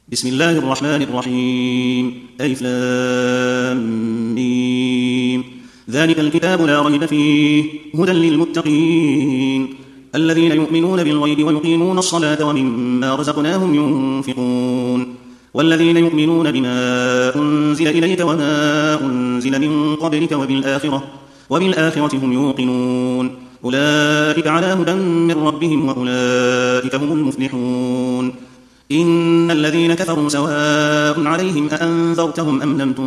بسم الله الرحمن الرحيم ألف لام ميم. ذلك الكتاب لا ريب فيه هدى للمتقين الذين يؤمنون بالغيب ويقيمون الصلاة ومما رزقناهم ينفقون والذين يؤمنون بما أنزل إليك وما أنزل من قبلك وبالآخرة هم يوقنون أولئك على هدى من ربهم وأولئك هم المفلحون. إن الذين كفروا سواء عليهم أأنذرتهم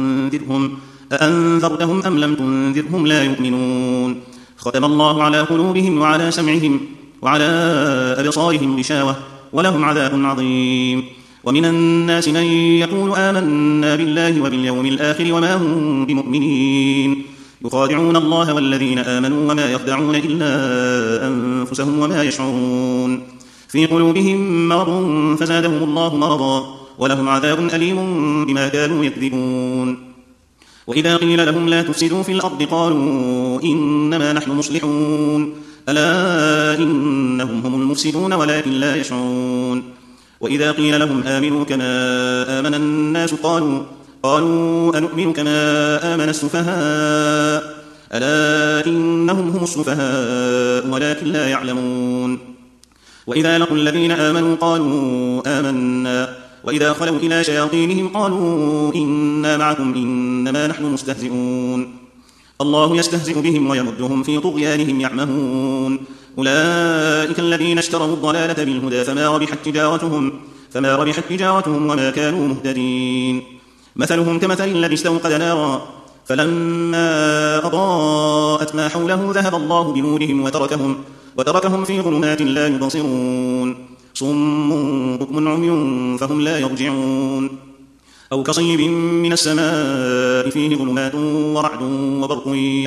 أم لم تنذرهم لا يؤمنون. ختم الله على قلوبهم وعلى سمعهم وعلى أبصارهم غشاوة ولهم عذاب عظيم. ومن الناس من يقول آمنا بالله وباليوم الآخر وما هم بمؤمنين يخادعون الله والذين آمنوا وما يخدعون إلا أنفسهم وما يشعرون. في قلوبهم مرض فزادهم الله مرضا ولهم عذاب أليم بما كانوا يكذبون. وإذا قيل لهم لا تفسدوا في الأرض قالوا إنما نحن مصلحون ألا إنهم هم المفسدون ولكن لا يشعرون. وإذا قيل لهم آمنوا كما آمن الناس قالوا أنؤمن كما آمن السفهاء ألا إنهم هم السفهاء ولكن لا يعلمون. وإذا لقوا الذين آمنوا قالوا آمنا وإذا خلوا إلى شياطينهم قالوا إنا معكم إنما نحن مستهزئون. الله يستهزئ بهم ويمدهم في طغيانهم يعمهون. أولئك الذين اشتروا الضلالة بالهدى فما ربحت تجارتهم وما كانوا مهتدين. مثلهم كمثل الذي استوقد نارا فلما أضاءت ما حوله ذهب الله بنورهم وتركهم في ظلمات لا يبصرون. صم بكم عمي فهم لا يرجعون. أو كصيب من السماء فيه ظلمات ورعد وبرق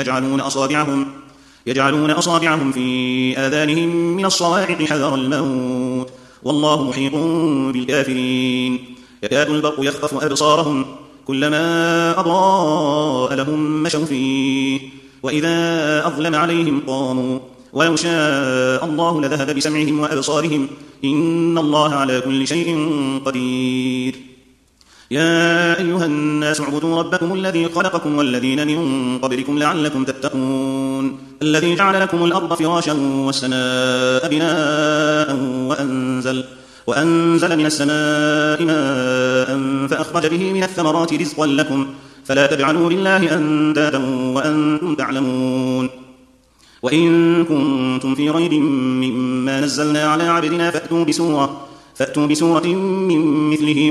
يجعلون أصابعهم في آذانهم من الصواعق حذر الموت والله محيط بالكافرين. يكاد البرق يخطف أبصارهم كلما أضاء لهم مشوا فيه وإذا أظلم عليهم قاموا ولو شاء الله لذهب بسمعهم وأبصارهم إن الله على كل شيء قدير. يا أيها الناس اعبدوا ربكم الذي خلقكم والذين من قبلكم لعلكم تتقون الذي جعل لكم الأرض فراشا والسماء بناء وأنزل من السماء ماء فأخرج به من الثمرات رزقا لكم فلا تجعلوا لله أندادا وأنتم تعلمون. وإن كنتم في ريب مما نزلنا على عبدنا فأتوا بسورة من مثله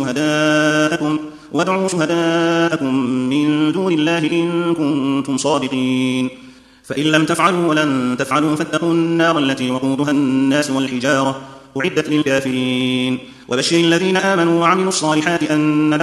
وادعوا شهداءكم من دون الله إن كنتم صادقين. فإن لم تفعلوا ولن تفعلوا فاتقوا النار التي وقودها الناس والحجارة أعدت للكافرين. وبشر الذين آمنوا وعملوا الصالحات أن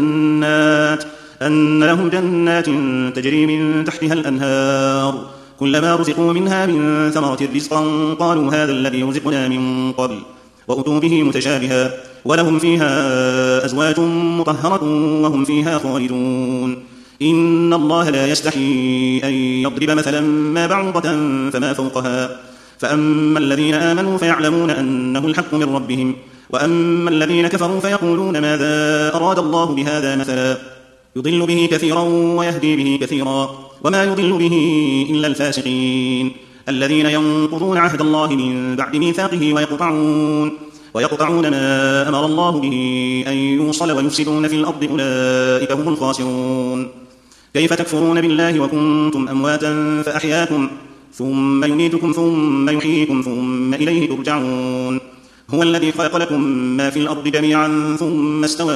لهم جنات تجري من تحتها الأنهار كلما رزقوا منها من ثمرة رزقا قالوا هذا الذي رزقنا من قبل وأتوا به متشابها ولهم فيها أزواج مطهرة وهم فيها خالدون. إن الله لا يستحي أن يضرب مثلا ما بعوضة فما فوقها فأما الذين آمنوا فيعلمون أنه الحق من ربهم وأما الذين كفروا فيقولون ماذا أراد الله بهذا مثلا يضل به كثيرا ويهدي به كثيرا وما يضل به إلا الفاسقين الذين ينقضون عهد الله من بعد ميثاقه ويقطعون ما أمر الله به أن يوصل ويفسدون في الأرض أولئك هم الخاسرون. كيف تكفرون بالله وكنتم أمواتا فأحياكم ثم يميتكم ثم يحييكم ثم إليه ترجعون. هو الذي خلق لكم ما في الأرض جميعا ثم استوى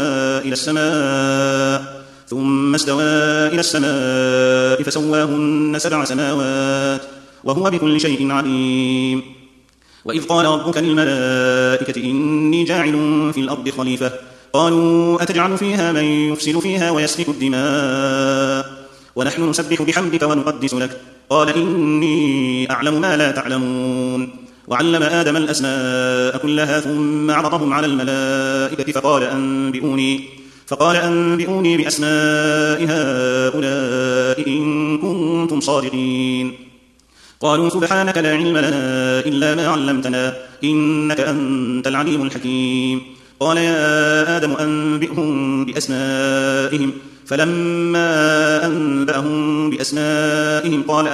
إلى السماء فسواهن 7 سماوات وهو بكل شيء عليم. وإذ قال ربك للملائكة إني جاعل في الأرض خليفة قالوا أتجعل فيها من يفسد فيها ويسفك الدماء ونحن نسبح بحمدك ونقدس لك قال إني أعلم ما لا تعلمون. وعلم آدم الأسماء كلها ثم عرضهم على الملائكة فقال أنبئوني بأسماء هؤلاء إن كنتم صادقين. قالوا سبحانك لا علم لنا إلا ما علمتنا إنك أنت العليم الحكيم. قال يا آدم أنبئهم بأسمائهم فلما أنبأهم بأسمائهم قال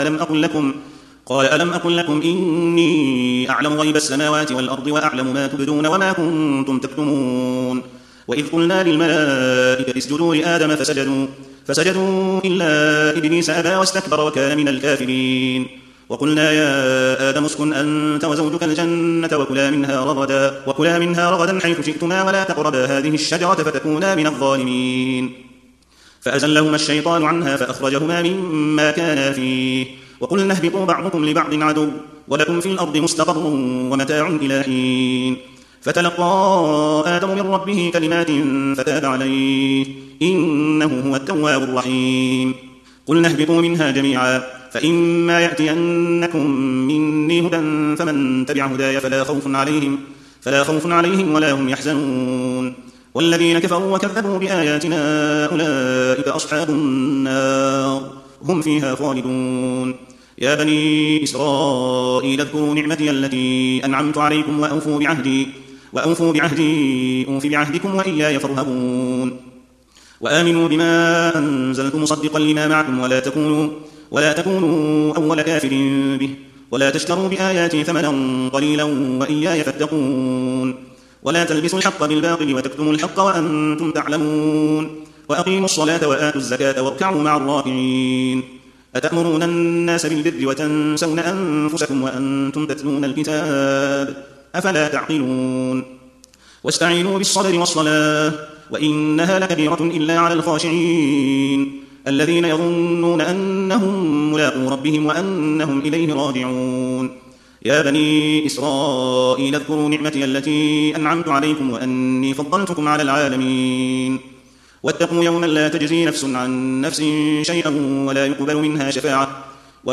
ألم أقل لكم إني أعلم غيب السماوات والأرض وأعلم ما تبدون وما كنتم تكتمون وإذ قلنا للملائكة اسجدوا لآدم فسجدوا إلا إبليس أبى واستكبر وكان من الكافرين وقلنا يا آدم اسكن أنت وزوجك الجنة وكلا منها رغدا حيث شئتما ولا تقربا هذه الشجرة فتكونا من الظالمين فأزلهما الشيطان عنها فأخرجهما مما كانا فيه وقلنا اهبطوا بعضكم لبعض عدو ولكم في الأرض مستقر ومتاع إلى حين فتلقى آدم من ربه كلمات فتاب عليه إنه هو التواب الرحيم قلنا اهبطوا منها جميعا فإما يأتينكم مني هدى فمن تبع هداي فلا خوف عليهم ولا هم يحزنون والذين كفروا وكذبوا بآياتنا أولئك أصحاب النار هم فيها خالدون يا بني إسرائيل اذكروا نعمتي التي أنعمت عليكم وأوفوا بعهدي أوف بعهدكم وإياي فارهبون وآمنوا بما أنزلت مصدقا لما معكم ولا تكونوا أول كافر به ولا تشتروا بآياتي ثمنا قليلا وإياي فاتقون ولا تلبسوا الحق بالباطل وتكتموا الحق وأنتم تعلمون وأقيموا الصلاة وآتوا الزكاة واركعوا مع الراكعين أتأمرون الناس بالبر وتنسون أنفسكم وأنتم تتلون الكتاب أفلا تعقلون واستعينوا بالصبر والصلاة وإنها لكبيرة إلا على الخاشعين الذين يظنون أنهم ملاقو ربهم وأنهم إليه راجعون يا بني إسرائيل اذكروا نعمتي التي أنعمت عليكم وأني فضلتكم على العالمين واتقوا يوما لا تجزي نفس عن نفس شيئا ولا يقبل منها شفاعة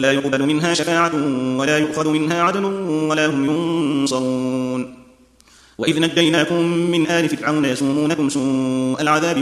ولا يؤخذ منها عدل ولا هم ينصرون وإذ نجيناكم من آل فرعون يسومونكم سوء العذاب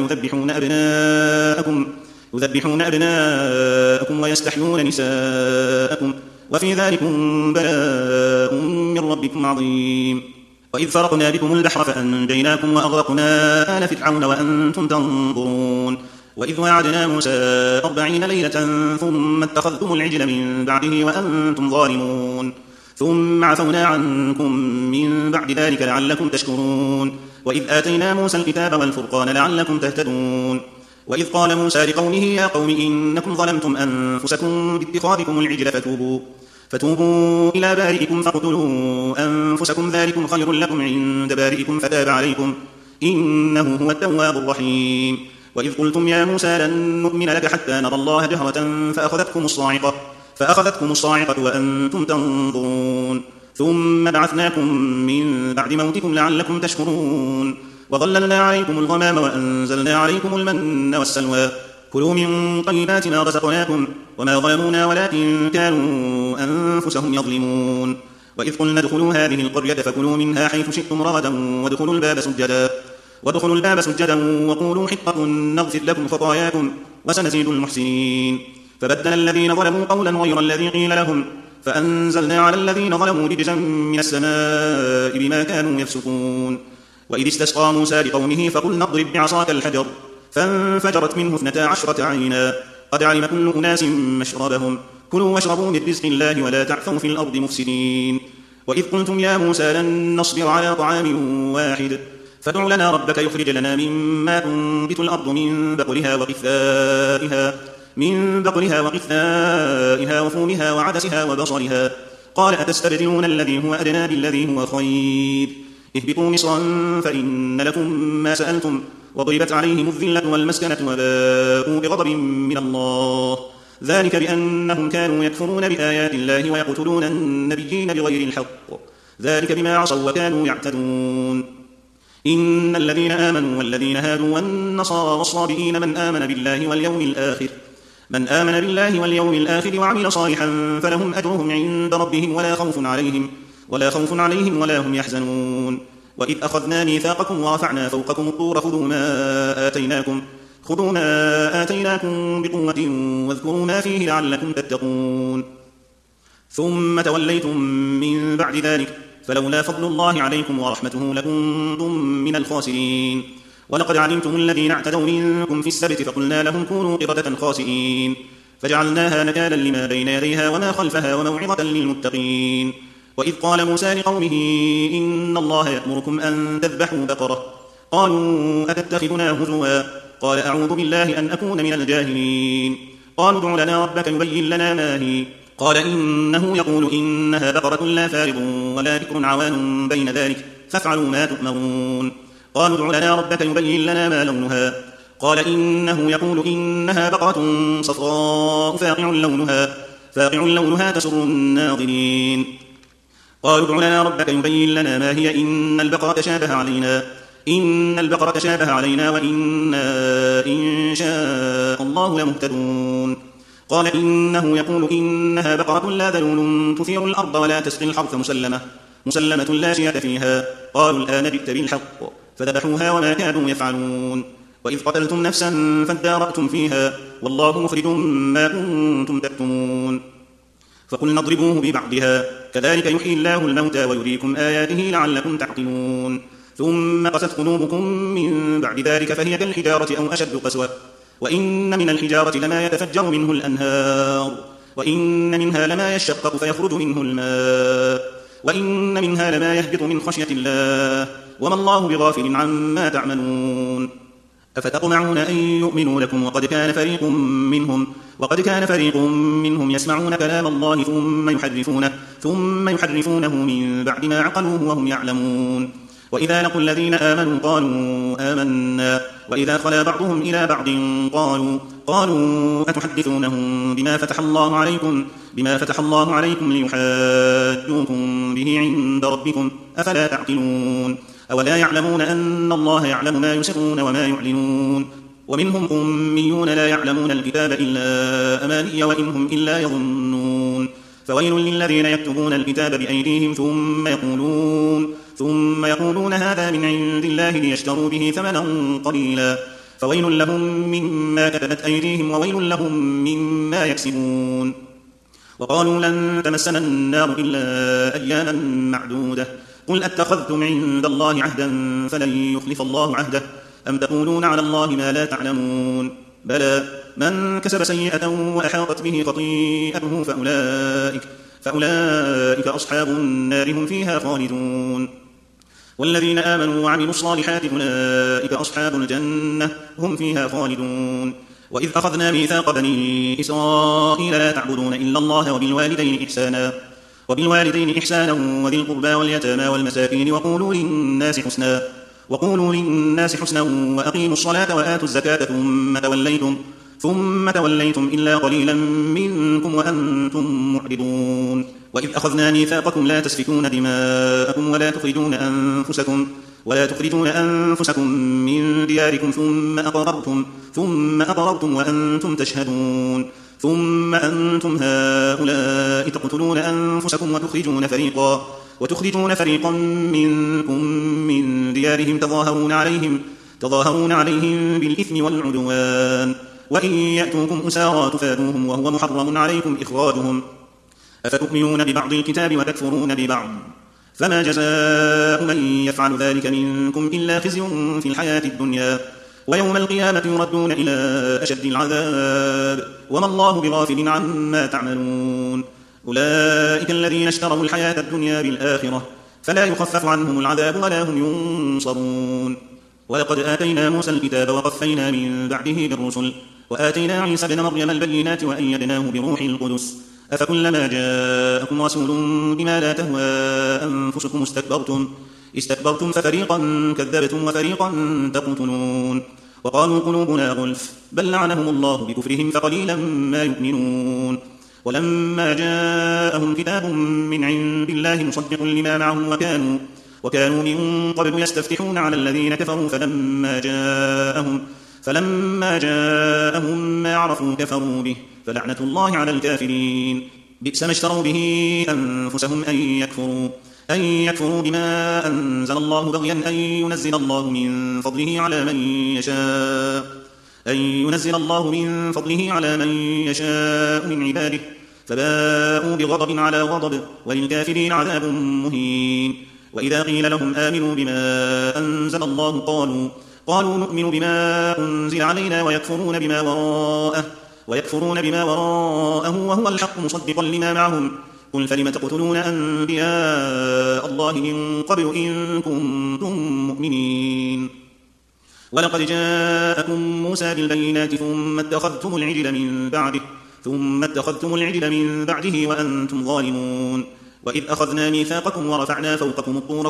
يذبحون أبناءكم ويستحيون نساءكم وفي ذلكم بلاء من ربكم عظيم وإذ فرقنا بكم البحر فأنجيناكم وأغرقنا آل فرعون وأنتم تنظرون وإذ وعدنا موسى 40 ليلة ثم اتخذتم العجل من بعده وأنتم ظالمون ثم عفونا عنكم من بعد ذلك لعلكم تشكرون وإذ آتينا موسى الكتاب والفرقان لعلكم تهتدون وإذ قال موسى لقومه يا قوم إنكم ظلمتم أنفسكم باتخاذكم العجل فتوبوا إلى بارئكم فاقتلوا أنفسكم ذلكم خير لكم عند بارئكم فتاب عليكم إنه هو التواب الرحيم وإذ قلتم يا موسى لن نؤمن لك حتى نرى الله جهرة فأخذتكم الصاعقة وأنتم تنظرون ثم بعثناكم من بعد موتكم لعلكم تشكرون وظللنا عليكم الغمام وأنزلنا عليكم المن والسلوى كلوا من طيبات ما رزقناكم وما ظلمونا ولكن كانوا أنفسهم يظلمون وإذ قلنا ادخلوا هذه القرية فكلوا منها حيث شئتم رغدا وادخلوا الباب سجدا وقولوا حطة نغفر لكم خطاياكم وسنزيد المحسنين فبدل الذين ظلموا قولا غير الذي قيل لهم فأنزلنا على الذين ظلموا رجزا من السماء بما كانوا يفسقون وإذ استسقى موسى لقومه فقلنا اضرب بعصاك الحجر فانفجرت منه 12 عينا قد علم كل أناس مشربهم كلوا واشربوا من رزق الله ولا تعثوا في الأرض مفسدين وإذ قلتم يا موسى لن نصبر على طعام واحد فادع لنا ربك يخرج لنا مما تنبت الأرض من بقلها وقثائها وفومها وعدسها وبصلها قال أتستبدلون الذي هو أدنى بالذي هو خير اهبطوا مصرا فإن لكم ما سألتم وضربت عليهم الذلة والمسكنة وباءوا بغضب من الله ذلك بأنهم كانوا يكفرون بآيات الله ويقتلون النبيين بغير الحق ذلك بما عصوا وكانوا يعتدون إن الذين آمنوا والذين هادوا والنصارى والصابئين من آمن بالله واليوم الآخر وعمل صالحا فلهم أجرهم عند ربهم ولا خوف عليهم ولا هم يحزنون وإذ أخذنا ميثاقكم ورفعنا فوقكم الطور خذوا ما آتيناكم بقوة واذكروا ما فيه لعلكم تتقون ثم توليتم من بعد ذلك فلولا فضل الله عليكم ورحمته لكنتم من الخاسرين. ولقد علمتم الذين اعتدوا منكم في السبت فقلنا لهم كونوا قردة خاسئين فجعلناها نكالا لما بين يديها وما خلفها وموعظة للمتقين. وإذ قال موسى لقومه إن الله يأمركم أن تذبحوا بقرة قالوا أتتخذنا هزوا قال أعوذ بالله أن أكون من الجاهلين. قالوا ادع لنا ربك يبين لنا ما هي قال إنه يقول إنها بقرة لا فارض ولا بكر عوان بين ذلك فافعلوا ما تؤمرون. قالوا ادع لنا ربك يبين لنا ما لونها قال إنه يقول إنها بقرة صفراء فاقع لونها تسر الناظرين. قالوا ادع لنا ربك يبين لنا ما هي إن البقرة تشابه علينا وإنا إن شاء الله لمهتدون. قال إنه يقول إنها بقرة لا ذلول تثير الأرض ولا تسقي الحرث مسلمة لا شية فيها. قالوا الآن جئت بالحق فذبحوها وما كانوا يفعلون. وإذ قتلتم نفسا فادارأتم فيها والله مخرج ما كنتم تكتمون. فقلنا اضربوه ببعضها كذلك يحيي الله الموتى ويريكم آياته لعلكم تعقلون. ثم قست قلوبكم من بعد ذلك فهي كالحجارة أو أشد قسوة وإن من الحجارة لما يتفجر منه الأنهار وإن منها لما يشقق فيخرج منه الماء وإن منها لما يهبط من خشية الله وما الله بغافل عما تعملون. أفتطمعون أن يؤمنوا لكم وقد كان فريق منهم يسمعون كلام الله ثم يحرفونه من بعد ما عقلوه وهم يعلمون. وإذا لقوا الذين آمنوا قالوا آمنا وإذا خلا بعضهم إلى بعض قالوا أتحدثونهم بما فتح الله عليكم ليحاجوكم به عند ربكم أفلا تعقلون. أولا يعلمون أن الله يعلم ما يسرون وما يعلنون. ومنهم أميون لا يعلمون الكتاب إلا أماني وإنهم إلا يظنون. فويل للذين يكتبون الكتاب بأيديهم ثم يقولون هذا من عند الله ليشتروا به ثمنا قليلا فويل لهم مما كتبت أيديهم وويل لهم مما يكسبون. وقالوا لن تمسنا النار إلا أياما معدودة قل أتخذتم عند الله عهدا فلن يخلف الله عهده أم تقولون على الله ما لا تعلمون. بلى من كسب سيئة وأحاطت به خطيئته فأولئك أصحاب النار هم فيها خالدون. والذين آمنوا وعملوا الصالحات أولئك أصحاب الجنة هم فيها خالدون. وإذ أخذنا ميثاق بني إسرائيل لا تعبدون إلا الله وبالوالدين إحسانا وذي القربى واليتامى والمساكين وقولوا للناس حسنا وأقيموا الصلاة وآتوا الزكاة ثم توليتم إلا قليلا منكم وأنتم معرضون. وإذ أخذنا ميثاقكم لا تسفكون دماءكم ولا تخرجون أنفسكم من دياركم ثم أقررتم وأنتم تشهدون. ثم أنتم هؤلاء تقتلون أنفسكم وتخرجون فريقا منكم من ديارهم تظاهرون عليهم بالإثم والعدوان وإن يأتوكم أسارى تفادوهم وهو محرم عليكم إخراجهم أفتؤمنون ببعض الكتاب وتكفرون ببعض فما جزاء من يفعل ذلك منكم إلا خزي في الحياة الدنيا ويوم القيامة يردون إلى أشد العذاب وما الله بغافل عما تعملون. أولئك الذين اشتروا الحياة الدنيا بالآخرة فلا يخفف عنهم العذاب ولا هم ينصرون. ولقد آتينا موسى الكتاب وقفينا من بعده بالرسل وآتينا عيسى ابن مريم البينات وأيدناه بروح القدس أفكلما جاءكم رسول بما لا تهوى أنفسكم استكبرتم ففريقا كذبتم وفريقا تقتلون. وقالوا قلوبنا غلف بل لعنهم الله بكفرهم فقليلا ما يؤمنون. ولما جاءهم كتاب من عند الله مصدق لما معهم وكانوا من قبل يستفتحون على الذين كفروا فلما جاءهم ما عرفوا كفروا به فلعنة الله على الكافرين. بئس ما اشتروا به أنفسهم أن يكفروا بما أنزل الله بغيا أن ينزل الله من فضله على من يشاء من عباده فباءوا بغضب على غضب وللكافرين عذاب مهين. وإذا قيل لهم آمنوا بما أنزل الله قالوا نؤمن بما أنزل علينا ويكفرون بما وراءه وهو الحق مصدقا لما معهم. قل فلم تقتلون أنبياء الله من قبل إن كنتم مؤمنين. ولقد جاءكم موسى بالبينات ثم اتخذتم العجل من بعده وأنتم ظالمون. وإذ أخذنا ميثاقكم ورفعنا فوقكم الطور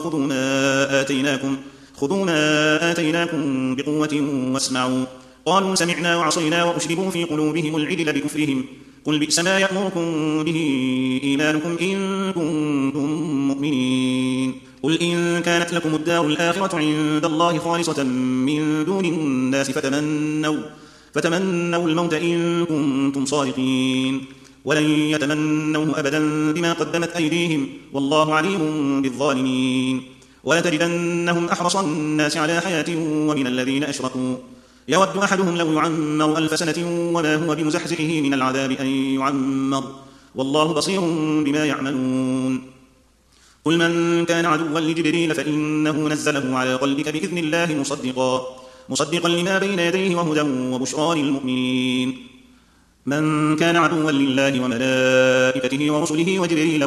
خذوا ما آتيناكم بقوة واسمعوا. قالوا سمعنا وعصينا وأشربوا في قلوبهم العجل بكفرهم. قل بئس ما يأمركم به إيمانكم إن كنتم مؤمنين. قل إن كانت لكم الدار الآخرة عند الله خالصة من دون الناس فتمنوا الموت إن كنتم صادقين. ولن يتمنوه أبدا بما قدمت أيديهم والله عليم بالظالمين. ولتجدنهم أحرص الناس على حياة ومن الذين أشركوا يود أحدهم لو يعمر 1000 سنة وما هو بمزحزحه من العذاب أن يعمر والله بصير بما يعملون. قل من كان عدوا لجبريل فإنه نزله على قلبك بإذن الله مصدقا لما بين يديه وهدى وبشرى للمؤمنين. من كان عدوا لله وملائكته ورسله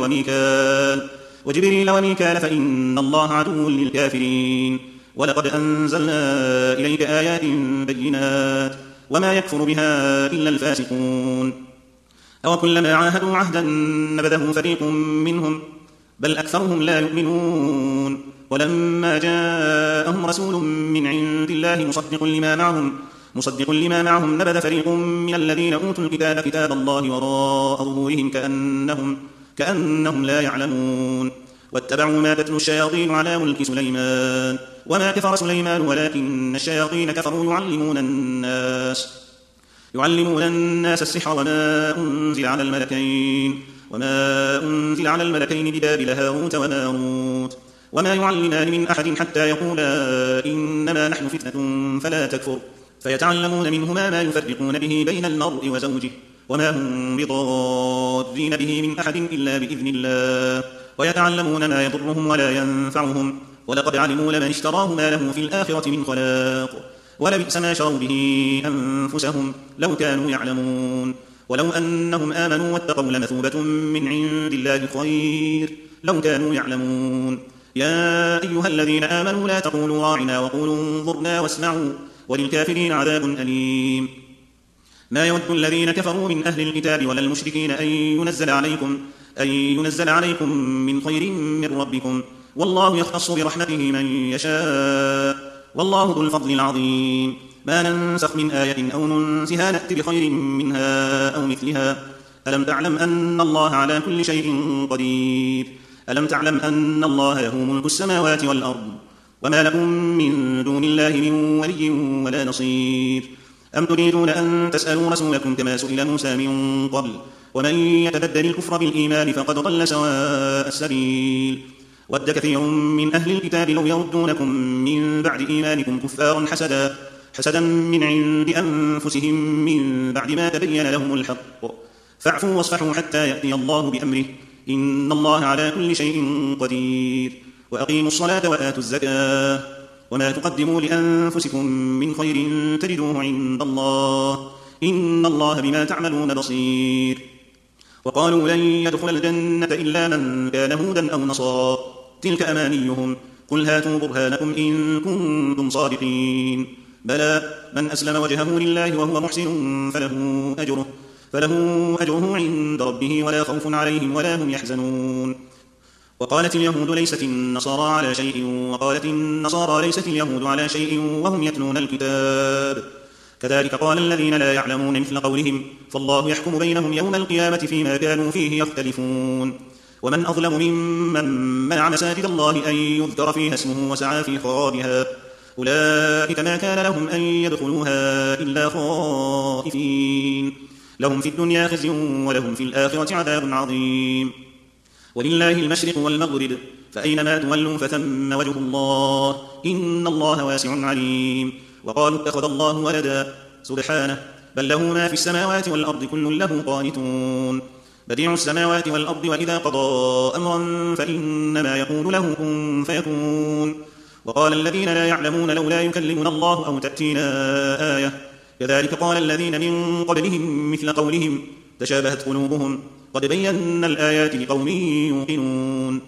وجبريل وميكال فإن الله عدو للكافرين. ولقد أنزلنا إليك آيات بينات وما يكفر بها إلا الفاسقون. أو كلما عاهدوا عهدا نبذه فريق منهم بل أكثرهم لا يؤمنون. ولما جاءهم رسول من عند الله مصدق لما معهم نبذ فريق من الذين أوتوا الكتاب كتاب الله وراء ظهورهم كأنهم لا يعلمون. واتبعوا ما تتلو الشياطين على ملك سليمان وما كفر سليمان ولكن الشياطين كفروا يعلمون الناس السحر وما أنزل على الملكين ببابل هاروت وماروت وما يعلمان من أحد حتى يقولا إنما نحن فتنة فلا تكفر فيتعلمون منهما ما يفرقون به بين المرء وزوجه وما هم بضارين به من أحد إلا بإذن الله ويتعلمون ما يضرهم ولا ينفعهم ولقد علموا لمن اشتراه ما له في الآخرة من خلاق ولبئس ما شروا به أنفسهم لو كانوا يعلمون. ولو أنهم آمنوا واتقوا لمثوبة من عند الله خير لو كانوا يعلمون. يا أيها الذين آمنوا لا تقولوا راعنا وقولوا انظرنا واسمعوا وللكافرين عذاب أليم. ما يود الذين كفروا من أهل الكتاب ولا المشركين أن ينزل عليكم من خير من ربكم والله يختص برحمته من يشاء والله ذو الفضل العظيم. ما ننسخ من آية أو ننسها نأت بخير منها أو مثلها. ألم تعلم أن الله على كل شيء قدير. ألم تعلم أن الله له ملك السماوات والأرض وما لكم من دون الله من ولي ولا نصير. أم تريدون أن تسألوا رسولكم كما سئل موسى من قبل ومن يتبدل الكفر بالإيمان فقد ضل سواء السبيل. ود كثير من أهل الكتاب لو يردونكم من بعد إيمانكم كفارا حسدا من عند أنفسهم من بعد ما تبين لهم الحق فاعفوا واصفحوا حتى يأتي الله بأمره إن الله على كل شيء قدير. وأقيموا الصلاة وآتوا الزكاة وما تقدموا لأنفسكم من خير تجدوه عند الله إن الله بما تعملون بصير. وقالوا لن يدخل الجنة إلا من كان هودا أو نصارى تلك أمانيهم قل هاتوا برهانكم إن كنتم صادقين. بلى من أسلم وجهه لله وهو محسن فله أجره عند ربه ولا خوف عليهم ولا هم يحزنون. وقالت اليهود ليست النصارى على شيء وقالت النصارى ليست اليهود على شيء وهم يتلون الكتاب كذلك قال الذين لا يعلمون مثل قولهم فالله يحكم بينهم يوم القيامة فيما كانوا فيه يختلفون. ومن أظلم ممن منع مساجد الله أن يذكر فيها اسمه وسعى في خرابها أولئك ما كان لهم أن يدخلوها إلا خائفين لهم في الدنيا خزي ولهم في الآخرة عذاب عظيم. ولله المشرق والمغرب فأينما تولوا فثم وجه الله إن الله واسع عليم. وقالوا اتخذ الله ولدا سبحانه بل له ما في السماوات والأرض كل له قانتون. بديع السماوات والأرض وإذا قضى أمرا فإنما يقول له كن فيكون وقال الذين لا يعلمون لولا يكلمنا الله أو تأتينا آية كذلك قال الذين من قبلهم مثل قولهم تشابهت قلوبهم قد بينا الآيات لقوم يوقنون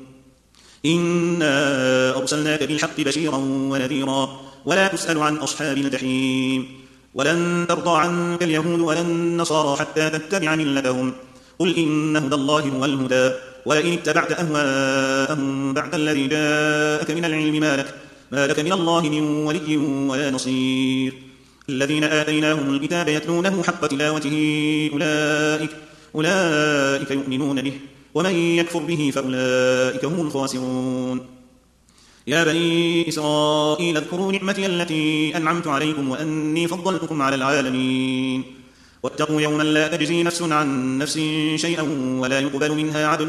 إنا أرسلناك بالحق بشيرا ونذيرا ولا تسأل عن أصحاب الجحيم ولن ترضى عنك اليهود ولا النصارى حتى تتبع ملتهم قل إن هدى الله هو الهدى ولئن اتبعت أهواءهم بعد الذي جاءك من العلم ما لك من الله من ولي ولا نصير الذين آتيناهم الكتاب يتلونه حق تلاوته أولئك يؤمنون به ومن يكفر به فأولئك هم الخاسرون يا بني إسرائيل اذكروا نعمتي التي أنعمت عليكم وأني فضلتكم على العالمين واتقوا يوما لا تجزي نفس عن نفس شيئا ولا يقبل منها عدل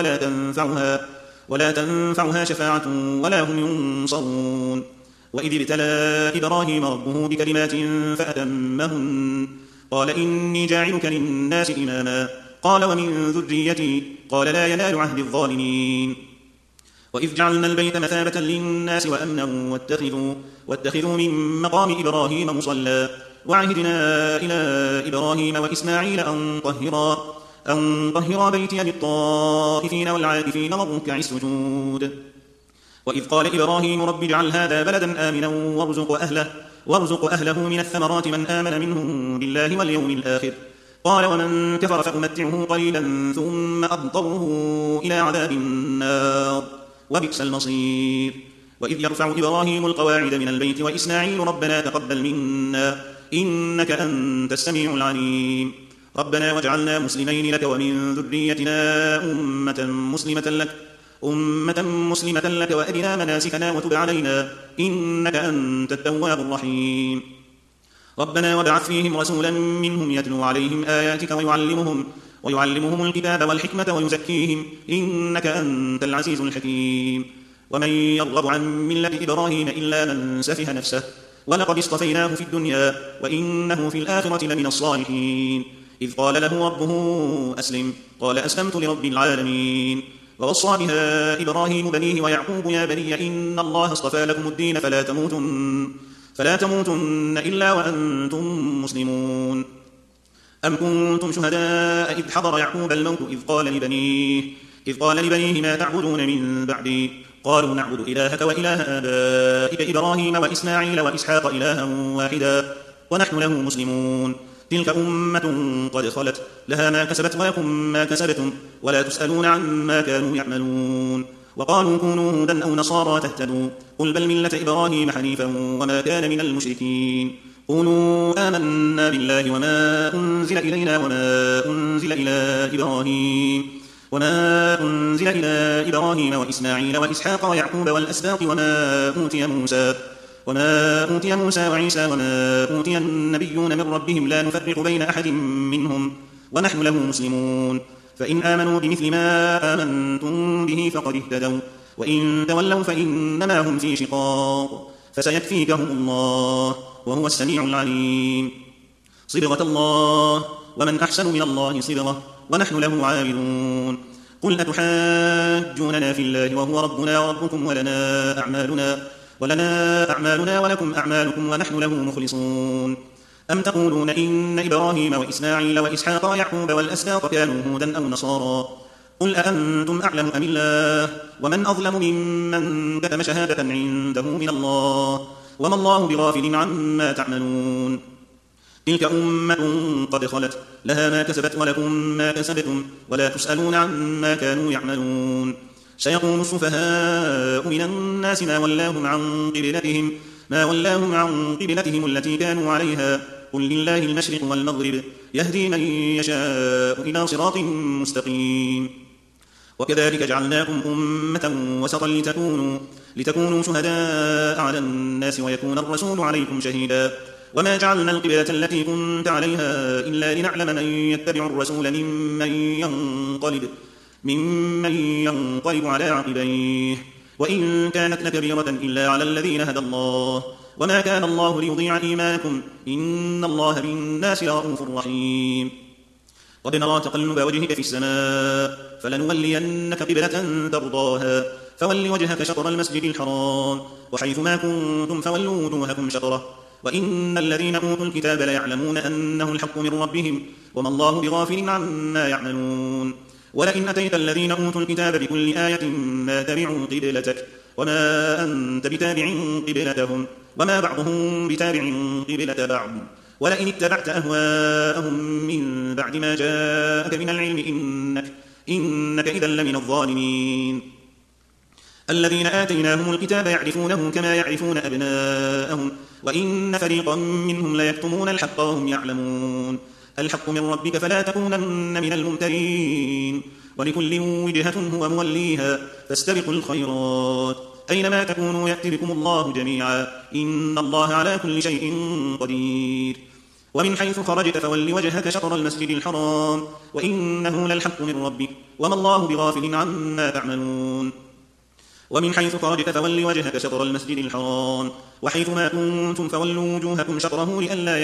ولا تنفعها شفاعة ولا هم ينصرون وإذ ابتلى إبراهيم ربه بكلمات فأتمهن قال إني جاعلك للناس إماما قال ومن ذريتي قال لا ينال عهد الظالمين وإذ جعلنا البيت مثابة للناس وأمنا واتخذوا من مقام إبراهيم مصلى وعهدنا إلى إبراهيم وإسماعيل أن طهرا بيتي للطائفين والعاكفين والركع السجود وإذ قال إبراهيم رب اجعل هذا بلدا آمنا وارزق أهله من الثمرات من آمن منهم بالله واليوم الآخر قال ومن كفر فأمتعه قليلا ثم أضطره إلى عذاب النار وبئس المصير وإذ يرفع إبراهيم القواعد من البيت وإسماعيل ربنا تقبل منا إنك أنت السميع العليم ربنا واجعلنا مسلمين لك ومن ذريتنا أمة مسلمة لك وأرنا مناسكنا وتب علينا إنك أنت التواب الرحيم ربنا وابعث فيهم رسولا منهم يتلو عليهم آياتك ويعلمهم الكتاب والحكمة ويزكيهم إنك أنت العزيز الحكيم ومن يرغب عن ملة إبراهيم إلا من سفه نفسه ولقد اصطفيناه في الدنيا وإنه في الآخرة لمن الصالحين إذ قال له ربه أسلم قال أسلمت لرب العالمين ووصى بها إبراهيم بنيه ويعقوب يا بني إن الله اصطفى لكم الدين فلا تموتن إلا وأنتم مسلمون أم كنتم شهداء إذ حضر يعقوب الموت إذ قال لبنيه ما تعبدون من بعدي قالوا نعبد إلهك وإله آبائك إبراهيم وإسماعيل وإسحاق إلها واحدا ونحن له مسلمون تلك أمة قد خلت لها ما كسبت ولكم ما كسبتم ولا تسألون عما كانوا يعملون وقالوا كونوا هودا أو نصارى تهتدوا قل بل ملة إبراهيم حنيفا وما كان من المشركين قولوا آمنا بالله وما أنزل إلينا وما أنزل إلى إبراهيم وإسماعيل وإسحاق ويعقوب والأسباط وما أوتي موسى وعيسى وما أوتي النبيون من ربهم لا نفرق بين أحد منهم ونحن له مسلمون فإن آمنوا بمثل ما آمنتم به فقد اهتدوا وإن تولوا فإنما هم في شقاق فسيكفيكهم الله وهو السميع العليم صبغة الله ومن أحسن من الله صبغة ونحن له عابدون قل أتحاجوننا في الله وهو ربنا وربكم ولنا أعمالنا ولكم أعمالكم ونحن له مخلصون أم تقولون إن إبراهيم وإسماعيل وإسحاق ويعقوب والأسباط كانوا هودا أو نصارى قل أأنتم أعلم أم الله ومن أظلم ممن كتم شهادة عنده من الله وما الله بغافل عما تعملون تلك أمة قد خلت لها ما كسبت ولكم ما كسبتم ولا تسألون عما كانوا يعملون سيقول السفهاء من الناس ما ولاهم عن قبلتهم التي كانوا عليها قل لله المشرق والمغرب يهدي من يشاء إلى صراط مستقيم وكذلك جعلناكم أمة وسطا لتكونوا شهداء على الناس ويكون الرسول عليكم شهيدا وما جعلنا القبلة التي كنت عليها إلا لنعلم من يتبع الرسول ممن ينقلب على عقبيه وإن كانت لكبيرة إلا على الذين هدى الله وما كان الله ليضيع إيمانكم إن الله بالناس لرؤوف رحيم قد نرى تقلب وجهك في السماء فلنولينك قبلة ترضاها فول وجهك شطر المسجد الحرام وحيث ما كنتم فولوا وجوهكم شطره وإن الذين أوتوا الكتاب ليعلمون أنه الحق من ربهم وما الله بغافل عما يعملون ولئن أتيت الذين أوتوا الكتاب بكل آية ما تبعوا قبلتك وما أنت بتابع قبلتهم وما بعضهم بتابع قبلة بعض ولئن اتبعت أهواءهم من بعد ما جاءك من العلم إنك إذا لمن الظالمين الذين آتيناهم الكتاب يعرفونه كما يعرفون أبناءهم وإن فريقا منهم ليكتمون الحق وهم يعلمون الحق من ربك فلا تكونن من الممترين ولكل وجهة هو موليها فاستبقوا الخيرات أينما تكونوا يأتي بكم الله جميعا إن الله على كل شيء قدير ومن حيث خرجت فول وجهك شطر المسجد الحرام وإنه للحق من ربك وما الله بغافل عما تعملون ومن حيث خرجت فول وجهك شطر المسجد الحرام وحيث ما كنتم فولوا وجوهكم شطره لئلا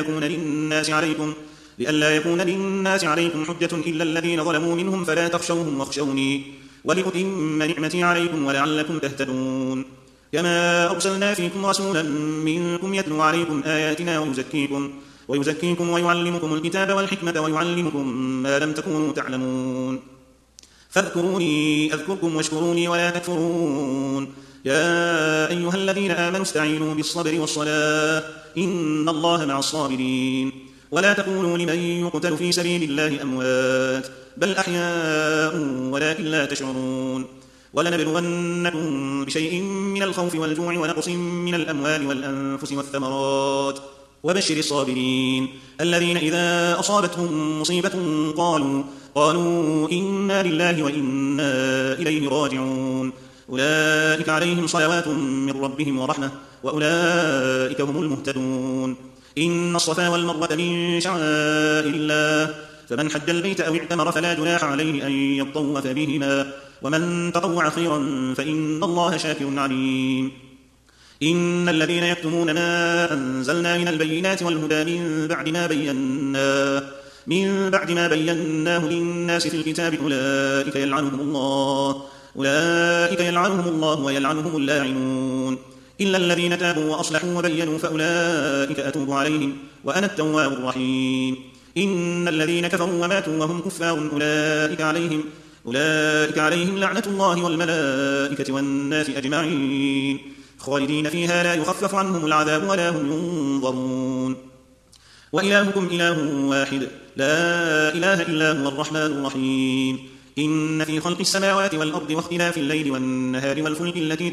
يكون للناس عليكم حجة إلا الذين ظلموا منهم فلا تخشوهم واخشوني ولأتم نعمتي عليكم ولعلكم تهتدون كما أرسلنا فيكم رسولا منكم يتلو عليكم آياتنا ويزكيكم ويعلمكم الكتاب والحكمة ويعلمكم ما لم تكونوا تعلمون فاذكروني أذكركم واشكروني ولا تكفرون يا أيها الذين آمنوا استعينوا بالصبر والصلاة إن الله مع الصابرين ولا تقولوا لمن يقتل في سبيل الله أموات بل أحياء ولكن لا تشعرون ولنبلونكم بشيء من الخوف والجوع ونقص من الأموال والأنفس والثمرات وبشر الصابرين الذين إذا أصابتهم مصيبة قالوا إنا لله وإنا إليه راجعون أولئك عليهم صلوات من ربهم ورحمة وأولئك هم المهتدون إن الصفا والمروة من شعائر الله فمن حج البيت أو اعتمر فلا جناح عليه أن يطوف بهما ومن تطوع خيرا فإن الله شاكر عليم إن الذين يكتمون ما أنزلنا من البينات والهدى من بعد ما بيناه للناس في الكتاب أولئك يلعنهم الله ويلعنهم اللاعنون إلا الذين تابوا وأصلحوا وبينوا فأولئك أتوب عليهم وأنا التواب الرحيم إن الذين كفروا وماتوا وهم كفار أولئك عليهم لعنة الله والملائكة والناس أجمعين خالدين فيها لا يخفف عنهم العذاب ولا هم ينظرون وإلهكم إله واحد لا إله إلا هو الرحمن الرحيم إن في خلق السماوات والأرض واختلاف الليل والنهار والفلك التي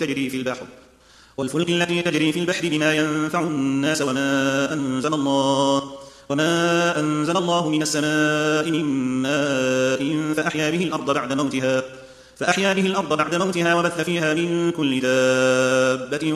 تجري في البحر بما ينفع الناس وما أنزل الله من السماء من ماء فأحيا به الأرض بعد موتها وبث فيها من كل دابة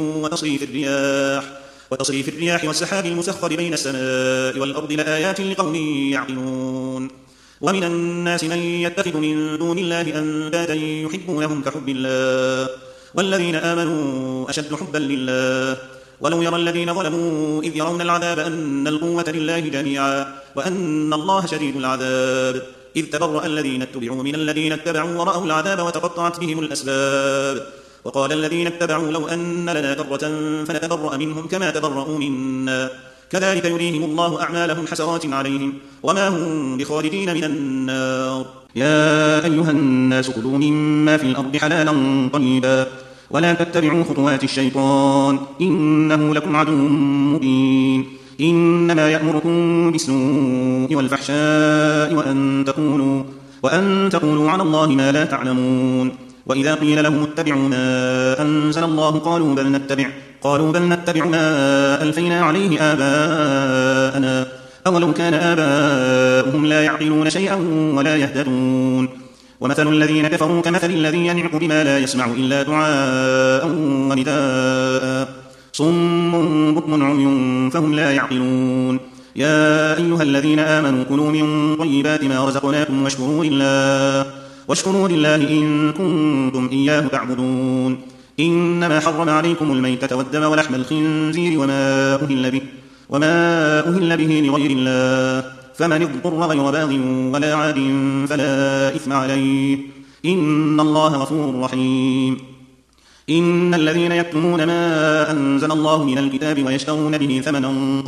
وتصريف الرياح والسحاب المسخر بين السماء والأرض لآيات لقوم يعقلون ومن الناس من يتخذ من دون الله أندادا يحبونهم كحب الله والذين آمنوا أشد حبا لله ولو يرى الذين ظلموا إذ يرون العذاب أن القوة لله جميعا وأن الله شديد العذاب إذ تبرأ الذين اتبعوا من الذين اتبعوا ورأوا العذاب وتقطعت بهم الأسباب وقال الذين اتبعوا لو أن لنا كرة فنتبرأ منهم كما تبرأوا منا كذلك يريهم الله أعمالهم حسرات عليهم وما هم بخارجين من النار يا أيها الناس كلوا مما في الأرض حلالا طيبا ولا تتبعوا خطوات الشيطان إنه لكم عدو مبين إنما يأمركم بالسوء والفحشاء وأن تقولوا على الله ما لا تعلمون وإذا قيل لهم اتبعوا ما أنزل الله قالوا بل نتبع ما ألفينا عليه آباءنا أولو كان آباؤهم لا يعقلون شيئا ولا يهتدون ومثل الذين كفروا كمثل الذي ينعق بما لا يسمع إلا دعاء ونداء صم بكم عمي فهم لا يعقلون يا أيها الذين آمنوا كلوا من طيبات ما رزقناكم واشكروا لله إن كنتم إياه تعبدون إنما حرم عليكم الميتة والدم ولحم الخنزير وما أهل به لغير الله فمن اضطر غير باغ ولا عاد فلا إثم عليه إن الله غفور رحيم. إن الذين يكتمون ما أنزل الله من الكتاب ويشترون به ثمنا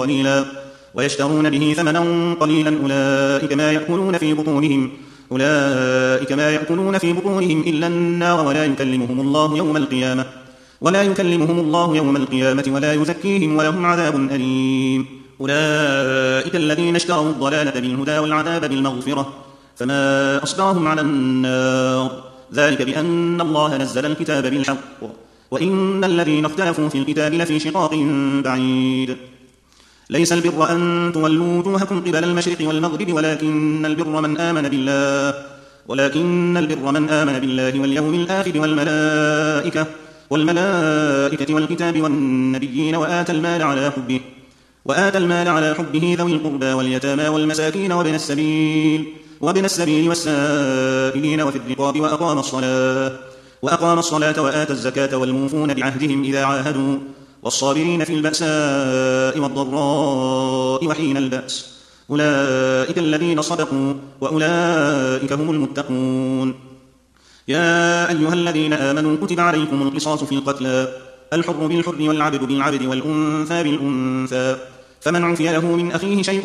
قليلا أولئك ما يأكلون في بطونهم إلا النار ولا يكلمهم الله يوم القيامة ولا يزكيهم ولهم عذاب أليم. أولئك الذين اشتروا الضلالة بالهدى والعذاب بالمغفرة فما أصبرهم على النار ذلك بأن الله نزل الكتاب بالحق وإن الذين اختلفوا في الكتاب لفي شقاق بعيد. ليس البر أن تولوا وجوهكم قبل المشرق والمغرب ولكن البر من آمن بالله واليوم الآخر والملائكة والكتاب والنبيين وآتى المال على حبه ذوي القربى واليتامى والمساكين وابن السبيل والسائلين وفي الرقاب وأقام الصلاة وآتى الزكاة والموفون بعهدهم إذا عاهدوا والصابرين في البأساء والضراء وحين البأس أولئك الذين صدقوا وأولئك هم المتقون. يا أيها الذين آمنوا كتب عليكم القصاص في القتلى الحر بالحر والعبد بالعبد والأنثى بالأنثى فمن عفي له من أخيه شيء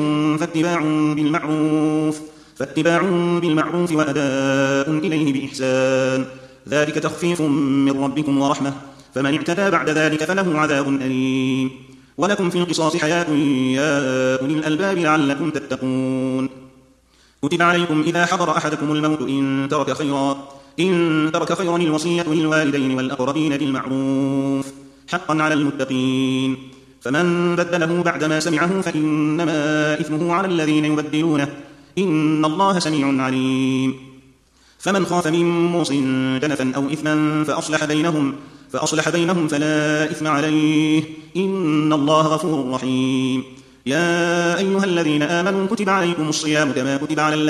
فاتباع بالمعروف وأداء إليه بإحسان ذلك تخفيف من ربكم ورحمة فمن اعتدى بعد ذلك فله عذاب أليم. ولكم في القصاص حياة يا أولي الألباب لعلكم تتقون. كتب عليكم إذا حضر أحدكم الموت إن ترك خيرا الوصية للوالدين والأقربين بالمعروف حقا على المتقين فمن بدله بعدما سمعه فإنما إثمه على الذين يبدلونه إن الله سميع عليم. فمن خاف من موص جنفا أو إثما فأصلح بينهم فلا إثم عليه إن الله غفور رحيم. يا أيها الذين آمنوا كتب عليكم الصيام كما كتب على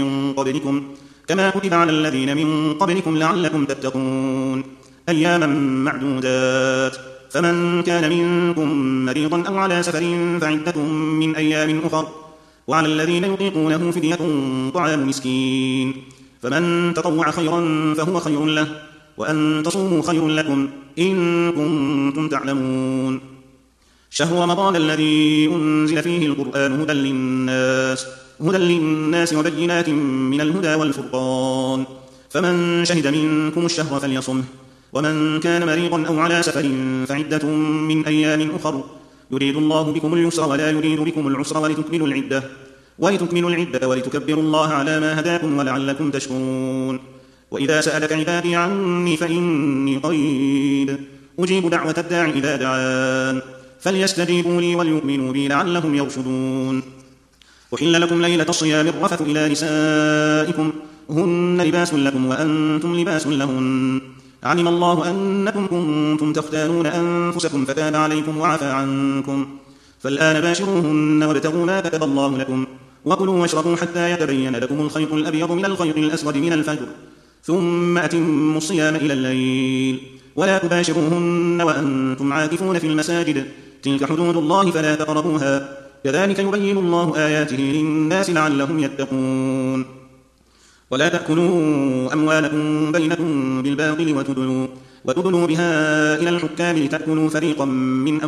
الذين من قبلكم لعلكم تتقون أياما معدودات فمن كان منكم مريضا أو على سفر فعدة من أيام أخر وعلى الذين يطيقونه فدية طعام مسكين فمن تطوع خيرا فهو خير له وأن تصوموا خير لكم إن كنتم تعلمون. شهر رمضان الذي أنزل فيه القرآن هدى للناس وبينات من الهدى والفرقان فمن شهد منكم الشهر فليصمه ومن كان مريضا أو على سفر فعدة من أيام أخر يريد الله بكم اليسر ولا يريد بكم العسر ولتكملوا العدة ولتكبروا الله على ما هداكم ولعلكم تشكرون. وإذا سألك عبادي عني فإني قريب أجيب دعوة الداع إذا دعان فليستجيبوا لي وليؤمنوا بي لعلهم يرشدون. أحل لكم ليلة الصيام الرفث إلى نسائكم هن لباس لكم وأنتم لباس لهن علم الله أنكم كنتم تختانون أنفسكم فتاب عليكم وعفى عنكم فالآن باشروهن وابتغوا ما كتب الله لكم وكلوا واشربوا حتى يتبين لكم الخيط الأبيض من الخيط الأسود من الفجر ثم أتموا الصيام إلى الليل ولا تباشروهن وأنتم عاكفون في المساجد تلك حدود الله فلا تقربوها كذلك يبين الله آياته للناس لعلهم يتقون. ولا تأكلوا أموالكم بينكم بالباطل وتدلوا بها إلى الحكام لتأكلوا فريقا من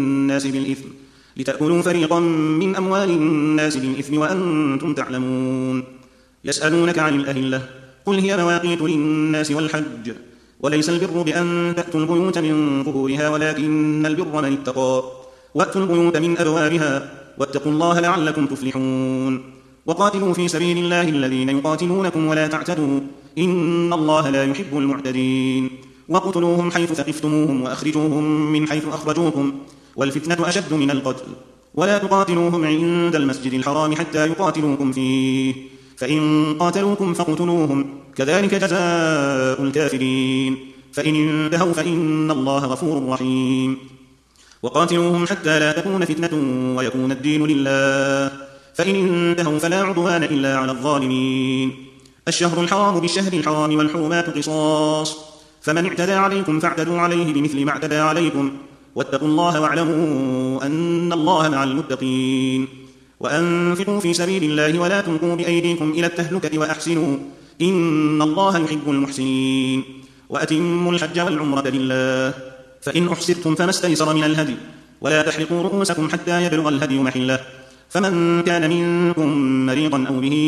أموال الناس بالإثم وأنتم تعلمون. يسألونك عن الأهلة قل هي مواقيت للناس والحج وليس البر بأن تأتوا البيوت من ظهورها ولكن البر من اتقى وأتوا البيوت من أبوابها واتقوا الله لعلكم تفلحون. وقاتلوا في سبيل الله الذين يقاتلونكم ولا تعتدوا إن الله لا يحب المعتدين. وقتلوهم حيث ثقفتموهم وأخرجوهم من حيث أخرجوكم والفتنة أشد من القتل ولا تقاتلوهم عند المسجد الحرام حتى يقاتلوكم فيه فإن قاتلوكم فاقتلوهم كذلك جزاء الكافرين فإن انتهوا فإن الله غفور رحيم. وقاتلوهم حتى لا تكون فتنة ويكون الدين لله فإن انتهوا فلا عدوان إلا على الظالمين. الشهر الحرام بالشهر الحرام والحرمات قصاص فمن اعتدى عليكم فاعتدوا عليه بمثل ما اعتدى عليكم واتقوا الله واعلموا أن الله مع المتقين. وأنفقوا في سبيل الله ولا تلقوا بأيديكم إلى التهلكة وأحسنوا إن الله يحب المحسنين وأتموا الحج والعمرة لله فإن أحسرتم فما استيسر من الهدي ولا تحلقوا رؤوسكم حتى يبلغ الهدي محله فمن كان منكم مريضا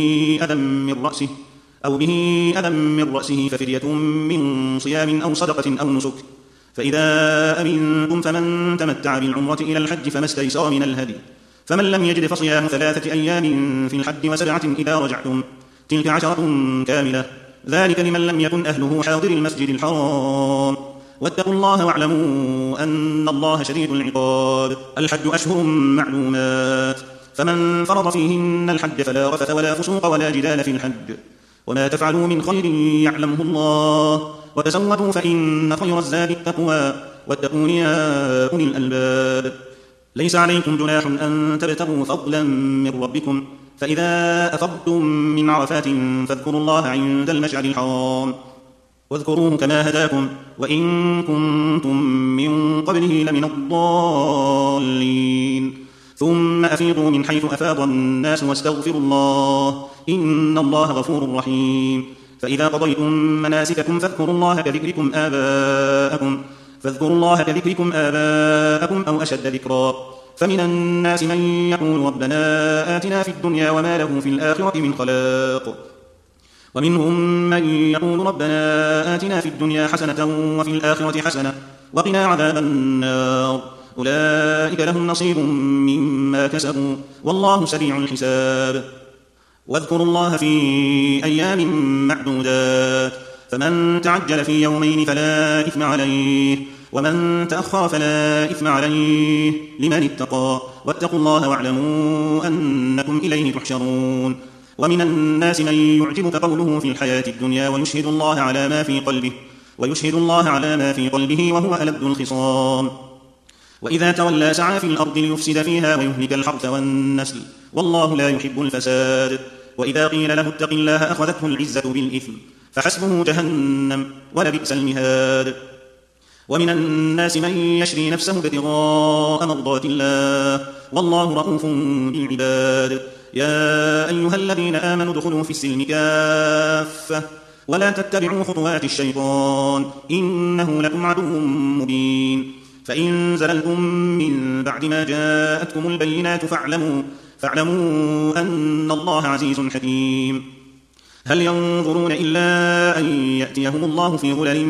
أو به أذى من رأسه ففدية من صيام أو صدقة أو نسك فإذا أمنتم فمن تمتع بالعمرة إلى الحج فما استيسر من الهدي فمن لم يجد فصيام 3 أيام في الحج و7 إذا رجعتم تلك 10 كاملة ذلك لمن لم يكن أهله حاضر المسجد الحرام واتقوا الله واعلموا أن الله شديد العقاب الحج أشهر معلومات فمن فرض فيهن الحج فلا رفث ولا فسوق ولا جدال في الحج وما تفعلوا من خير يعلمه الله وتزودوا فإن خير الزاد التقوى واتقون يا أولي الألباب ليس عليكم جناح أن تبتغوا فضلا من ربكم فإذا أفضتم من عرفات فاذكروا الله عند المشعر الحرام واذكروه كما هداكم وإن كنتم من قبله لمن الضالين ثم أفيضوا من حيث أفاض الناس واستغفروا الله إن الله غفور رحيم فإذا قضيتم مناسككم فاذكروا الله كذكركم آباءكم أو أشد ذكرا فمن الناس من يقول ربنا آتنا في الدنيا وما له في الآخرة من خلاق ومنهم من يقول ربنا آتنا في الدنيا حسنة وفي الآخرة حسنة وقنا عذاب النار أولئك لهم نصيب مما كسبوا والله سريع الحساب واذكروا الله في أيام معدودات فمن تعجل في يومين فلا إثم عليه ومن تأخر فلا إثم عليه لمن اتقى واتقوا الله واعلموا أنكم إليه تحشرون ومن الناس من يعجبك قوله في الحياة الدنيا ويشهد الله على ما في قلبه وهو ألد الخصام وإذا تولى سعى في الأرض ليفسد فيها ويهلك الحرث والنسل والله لا يحب الفساد وإذا قيل له اتق الله أخذته العزة بالإثم فحسبه جهنم ولبئس المهاد ومن الناس من يشري نفسه ابتغاء مرضات الله والله رؤوف بالعباد يا أيها الذين آمنوا ادخلوا في السلم كافة ولا تتبعوا خطوات الشيطان إنه لكم عدو مبين فإن زللتم من بعد ما جاءتكم البينات فاعلموا أن الله عزيز حكيم هل ينظرون إلا أن يأتيهم الله في ظلل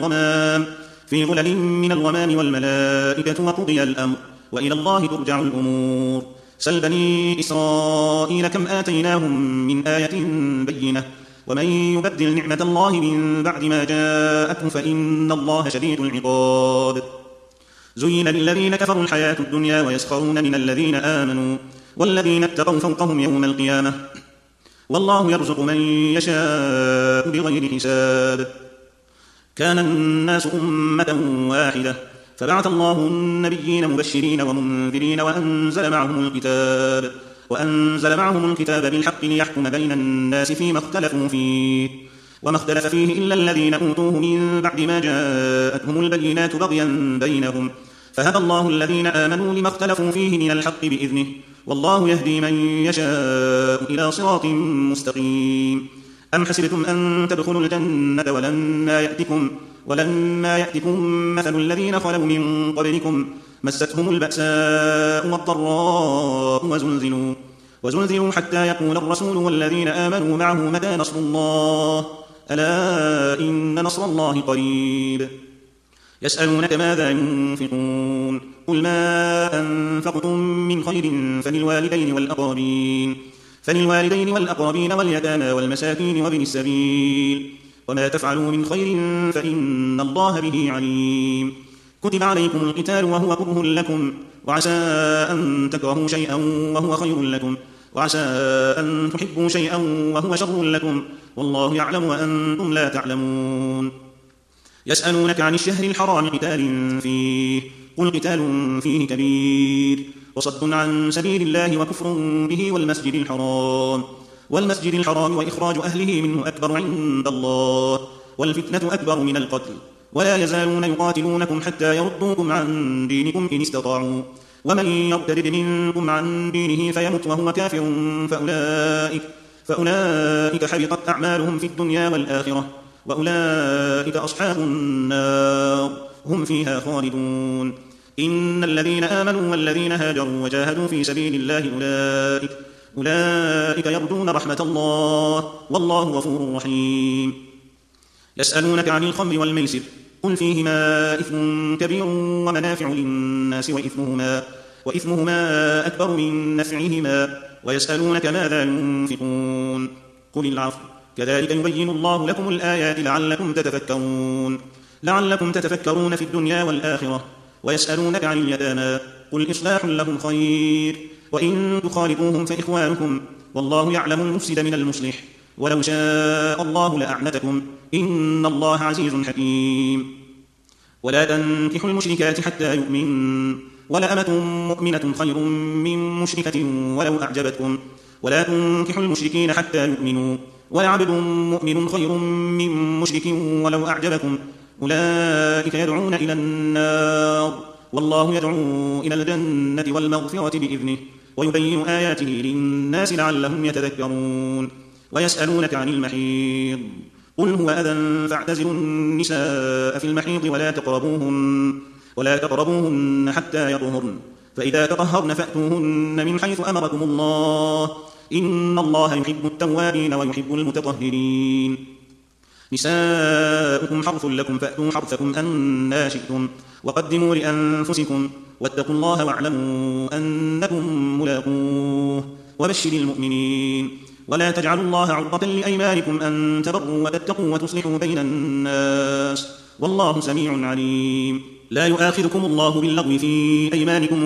من الغمام والملائكة وقضي الأمر وإلى الله ترجع الأمور سل بني إسرائيل كم آتيناهم من آية بينة ومن يبدل نعمة الله من بعد ما جاءته فإن الله شديد العقاب زين للذين كفروا الحياة الدنيا ويسخرون من الذين آمنوا والذين اتقوا فوقهم يوم القيامة والله يرزق من يشاء بغير حساب كان الناس أمة واحدة فبعث الله النبيين مبشرين ومنذرين وأنزل معهم الكتاب بالحق ليحكم بين الناس فيما اختلفوا فيه وما اختلف فيه إلا الذين أوتوه من بعد ما جاءتهم البينات بغيا بينهم فهدى الله الذين آمنوا لما اختلفوا فيه من الحق بإذنه والله يهدي من يشاء إلى صراط مستقيم أم حسبتم أن تدخلوا الجنة ولما يأتكم مثل الذين خلوا من قبلكم مستهم البأساء والضراء وزلزلوا حتى يقول الرسول والذين آمنوا معه متى نصر الله ألا إن نصر الله قريب يسألونك ماذا ينفقون قل ما أنفقتم من خير فللوالدين والأقربين واليتامى والمساكين وابن السبيل وما تفعلوا من خير فإن الله به عليم كتب عليكم القتال وهو كره لكم وعسى أن تكرهوا شيئا وهو خير لكم وعسى أن تحبوا شيئا وهو شر لكم والله يعلم وأنتم لا تعلمون يسألونك عن الشهر الحرام قتال فيه قل قتال فيه كبير وصد عن سبيل الله وكفر به والمسجد الحرام وإخراج أهله منه أكبر عند الله والفتنة أكبر من القتل ولا يزالون يقاتلونكم حتى يردوكم عن دينكم إن استطاعوا ومن يرتد منكم عن دينه فيمت وهو كافر فأولئك حبطت أعمالهم في الدنيا والآخرة وأولئك أصحاب النار هم فيها خالدون. إن الذين آمنوا والذين هاجروا وجاهدوا في سبيل الله أولئك يرجون رحمة الله والله غفور رحيم. يسألونك عن الخمر والميسر قل فيهما إثم كبير ومنافع للناس وإثمهما أكبر من نفعهما ويسألونك ماذا ينفقون قل العفو كذلك يبين الله لكم الآيات لعلكم تتفكرون في الدنيا والآخرة. ويسألونك عن اليتامى قل إصلاح لهم خير وإن تخالطوهم فإخوانكم والله يعلم المفسد من المصلح ولو شاء الله لأعنتكم إن الله عزيز حكيم. ولا تنكحوا المشركات حتى يؤمنن ولأمة مؤمنة خير من مشركة ولو أعجبتكم ولا تنكحوا المشركين حتى يؤمنوا ولعبد مؤمن خير من مشرك ولو أعجبكم أولئك يدعون إلى النار والله يدعو إلى الجنة والمغفرة بإذنه ويبين آياته للناس لعلهم يتذكرون. ويسألونك عن المحيض قل هو أذى فاعتزلوا النساء في المحيض ولا تقربوهن حتى يطهرن فإذا تطهرن فأتوهن من حيث أمركم الله إن الله يحب التوابين ويحب المتطهرين. نساؤكم حرث لكم فأتوا حرثكم أنى شئتم وقدموا لأنفسكم واتقوا الله واعلموا أنكم ملاقوه وبشر المؤمنين. ولا تجعلوا الله عرضة لأيمانكم أن تبروا وتتقوا وتصلحوا بين الناس والله سميع عليم. لا يؤاخذكم الله باللغو في أيمانكم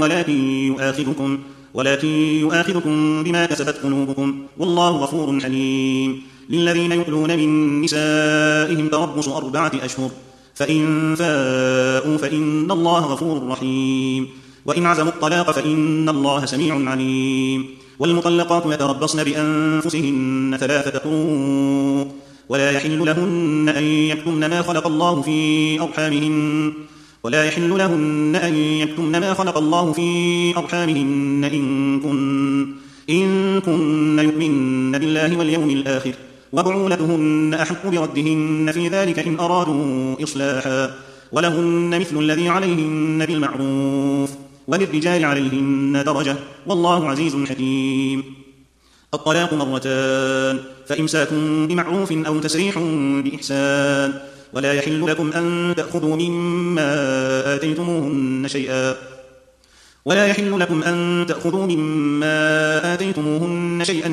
ولكن يؤاخذكم بما كسبت قلوبكم والله غفور حليم. للذين يؤلون من نسائهم تربص 4 أشهر فإن فاءوا فإن الله غفور رحيم. وإن عزموا الطلاق فإن الله سميع عليم. والمطلقات يتربصن بأنفسهن 3 قروء ولا يحل لهن أن يكتمن ما خلق الله في أرحامهن إن كن يؤمن بالله واليوم الآخر وبعولتهن أحق بردهن في ذلك إن أرادوا إصلاحا ولهن مثل الذي عليهن بالمعروف وللرجال عليهن درجة والله عزيز حكيم. الطلاق 2 فإمساك بمعروف أو تسريح بإحسان ولا يحل لكم أن تأخذوا مما آتيتموهن شيئا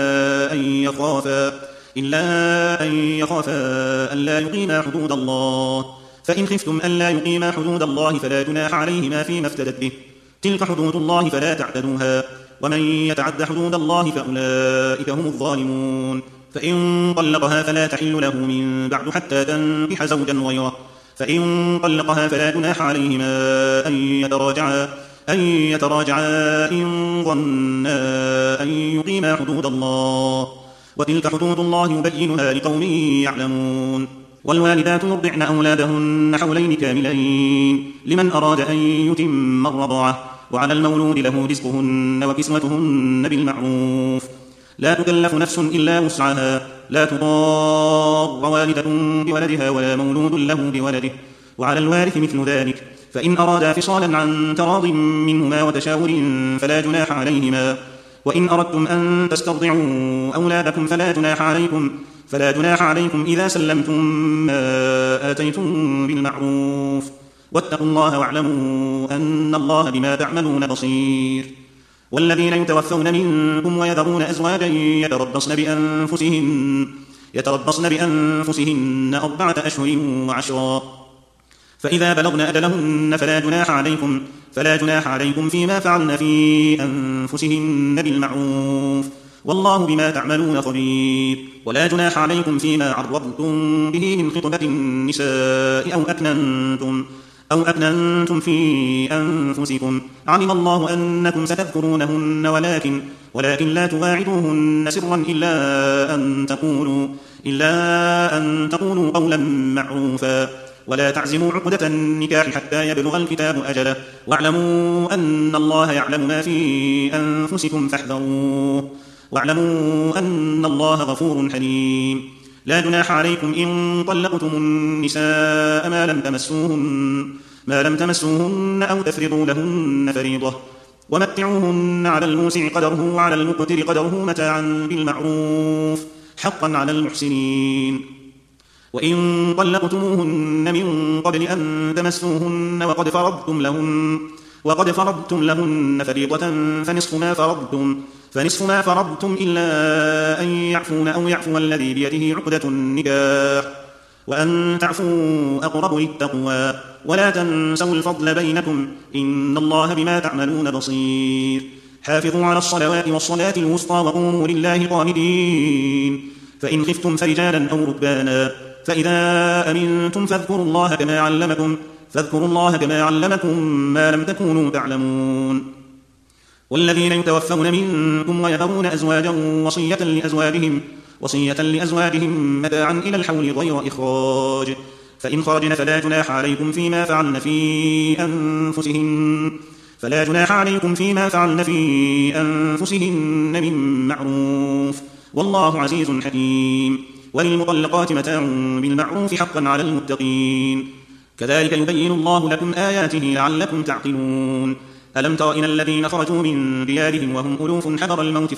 إلا أن يخافا ألا يقيما حدود الله فإن خفتم ألا يقيما حدود الله فلا جناح عليهما فيما افتدت به تلك حدود الله فلا تعتدوها ومن يتعد حدود الله فأولئك هم الظالمون. فإن طلقها فلا تحل له من بعد حتى تنكح زوجا غيره فإن طلقها فلا جناح عليهما أن يتراجعا إن ظنا أن يقيما حدود الله وتلك حدود الله يبينها لقوم يعلمون. والوالدات يرضعن أولادهن حولين كاملين لمن أراد أن يتم الرضاعة وعلى المولود له رزقهن وكسوتهن بالمعروف لا تكلف نفس إلا وسعها لا تضار والدة بولدها ولا مولود له بولده وعلى الوارث مثل ذلك فإن أرادا فصالا عن تراض منهما وتشاور فلا جناح عليهما وإن أردتم أن تسترضعوا أولادكم فلا جناح عليكم إذا سلمتم ما آتيتم بالمعروف واتقوا الله واعلموا أن الله بما تعملون بصير. والذين يتوفون منكم ويذرون أزواجا يتربصن بأنفسهن 4 أشهر و10 فإذا بلغن أجلهن فلا جناح عليكم فيما فعلن في أنفسهن بالمعروف والله بما تعملون خبير. ولا جناح عليكم فيما عرضتم به من خطبة النساء أو أكننتم في أنفسكم علم الله أنكم ستذكرونهن ولكن لا تواعدوهن سرا إلا أن تقولوا قولا معروفا ولا تعزموا عقدة النكاح حتى يبلغ الكتاب أجله واعلموا أن الله يعلم ما في أنفسكم فاحذروه واعلموا أن الله غفور حليم لا جناح عليكم إن طلقتم النساء ما لم تمسوهن أو تفرضوا لهن فريضة ومتعوهن على الموسع قدره وعلى المقتر قدره متاعا بالمعروف حقا على المحسنين وإن طلقتموهن من قبل أن تمسوهن وقد فرضتم لهن فريضة فنصف ما فرضتم إلا أن يعفون أو يعفو الذي بيده عقدة النكاح وأن تعفوا أقرب للتقوى ولا تنسوا الفضل بينكم إن الله بما تعملون بصير حافظوا على الصلوات والصلاة الوسطى وقوموا لله قانتين فإن خفتم فرجالا أو ركبانا فإذا أمنتم فاذكروا الله كما علمكم ما لم تكونوا تعلمون والذين يتوفون منكم ويذرون أزواجا وصية لأزواجهم متاعا إلى الحول غير إخراج فإن خرجن فلا جناح عليكم فيما فعلن في أنفسهن من معروف والله عزيز حكيم وللمطلقات متاع بالمعروف حقا على المتقين كذلك يبين الله لكم آياته لعلكم تعقلون ألم تر إلى الذين خرجوا من ديارهم وهم ألوف حذر الموت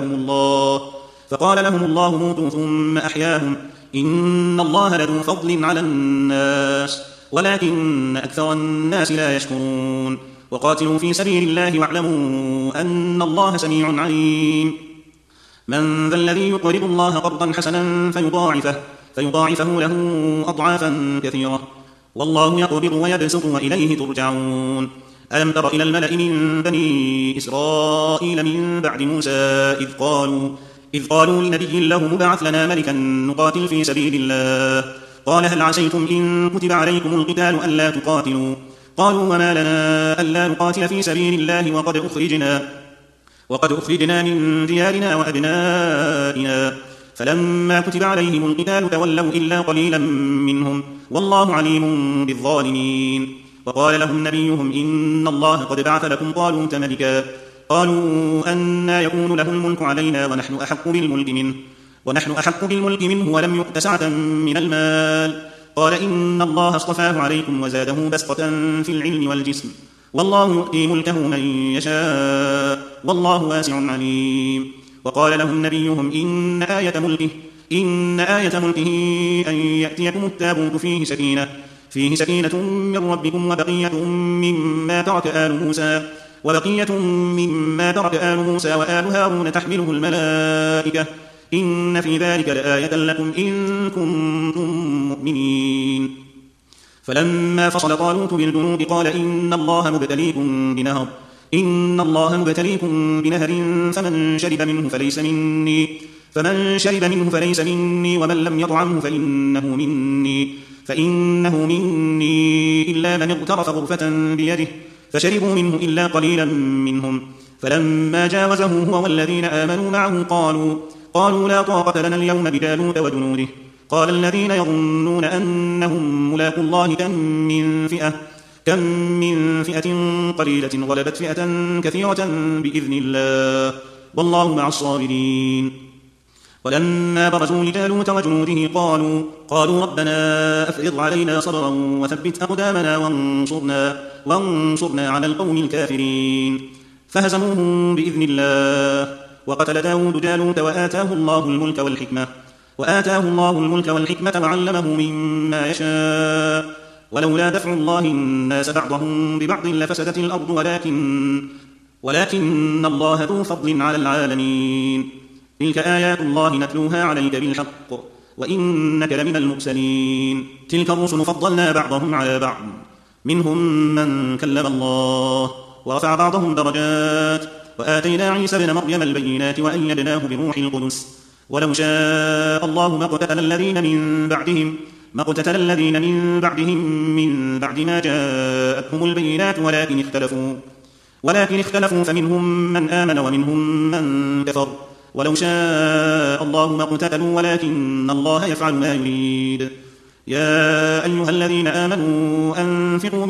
فقال لهم الله موتوا ثم أحياهم إن الله لذو فضل على الناس ولكن أكثر الناس لا يشكرون وقاتلوا في سبيل الله واعلموا أن الله سميع عليم من ذا الذي يقرض الله قرضا حسنا فيضاعفه له أضعافا كثيرة والله يقبض ويبسط وإليه ترجعون ألم تر إلى الملأ من بني إسرائيل من بعد موسى إذ قالوا لنبي له مبعث لنا ملكا نقاتل في سبيل الله قال هل عسيتم إن كتب عليكم القتال ألا تقاتلوا قالوا وما لنا ألا نقاتل في سبيل الله وقد أخرجنا من ديارنا وأبنائنا فلما كتب عليهم القتال تولوا إلا قليلا منهم والله عليم بالظالمين وقال لهم نبيهم إن الله قد بعث لكم طالوت ملكا قالوا أنى يكون له الملك علينا ونحن أحق بالملك منه ولم يؤت سعة من المال قال إن الله اصطفاه عليكم وزاده بسطة في العلم والجسم والله يؤتي ملكه من يشاء والله واسع عليم وقال لهم نبيهم إن آية ملكه أن يأتيكم التابوت فيه سكينة من ربكم وبقية مما ترك آل موسى وآل هارون تحمله الملائكة إن في ذلك لآية لكم إن كنتم مؤمنين فلما فصل طالوت بالجنود قال إن الله مبتليكم بنهر فمن شرب منه فليس مني ومن لم يطعمه فإنه مني إلا من اغترف غرفة بيده فشربوا منه إلا قليلا منهم فلما جاوزه هو والذين آمنوا معه قالوا لا طاقة لنا اليوم بجالوت وجنوده قال الذين يظنون أنهم ملاقو الله كم من فئة قليلة غلبت فئة كثيرة بإذن الله والله مع الصابرين ولما برزوا لجالوت وجنوده قالوا ربنا أفرض علينا صبرا وثبت أقدامنا وانصرنا على القوم الكافرين فهزموهم بإذن الله وقتل داود جالوت وآتاه الله الملك والحكمة وعلمه مما يشاء ولولا دفع الله الناس بعضهم ببعض لفسدت الأرض ولكن الله ذو فضل على العالمين تلك آيات الله نتلوها عليك بالحق وإنك لمن المرسلين تلك الرسل فضلنا بعضهم على بعض منهم من كلم الله ورفع بعضهم درجات وآتينا عيسى ابن مريم البينات وأيدناه بروح القدس ولو شاء الله ما اقتتل الذين من بعدهم من بعد ما جاءتهم البينات ولكن اختلفوا فمنهم من آمن ومنهم من كفر ولو شاء الله ما اقتتلوا ولكن الله يفعل ما يريد يا أيها الذين آمنوا أنفقوا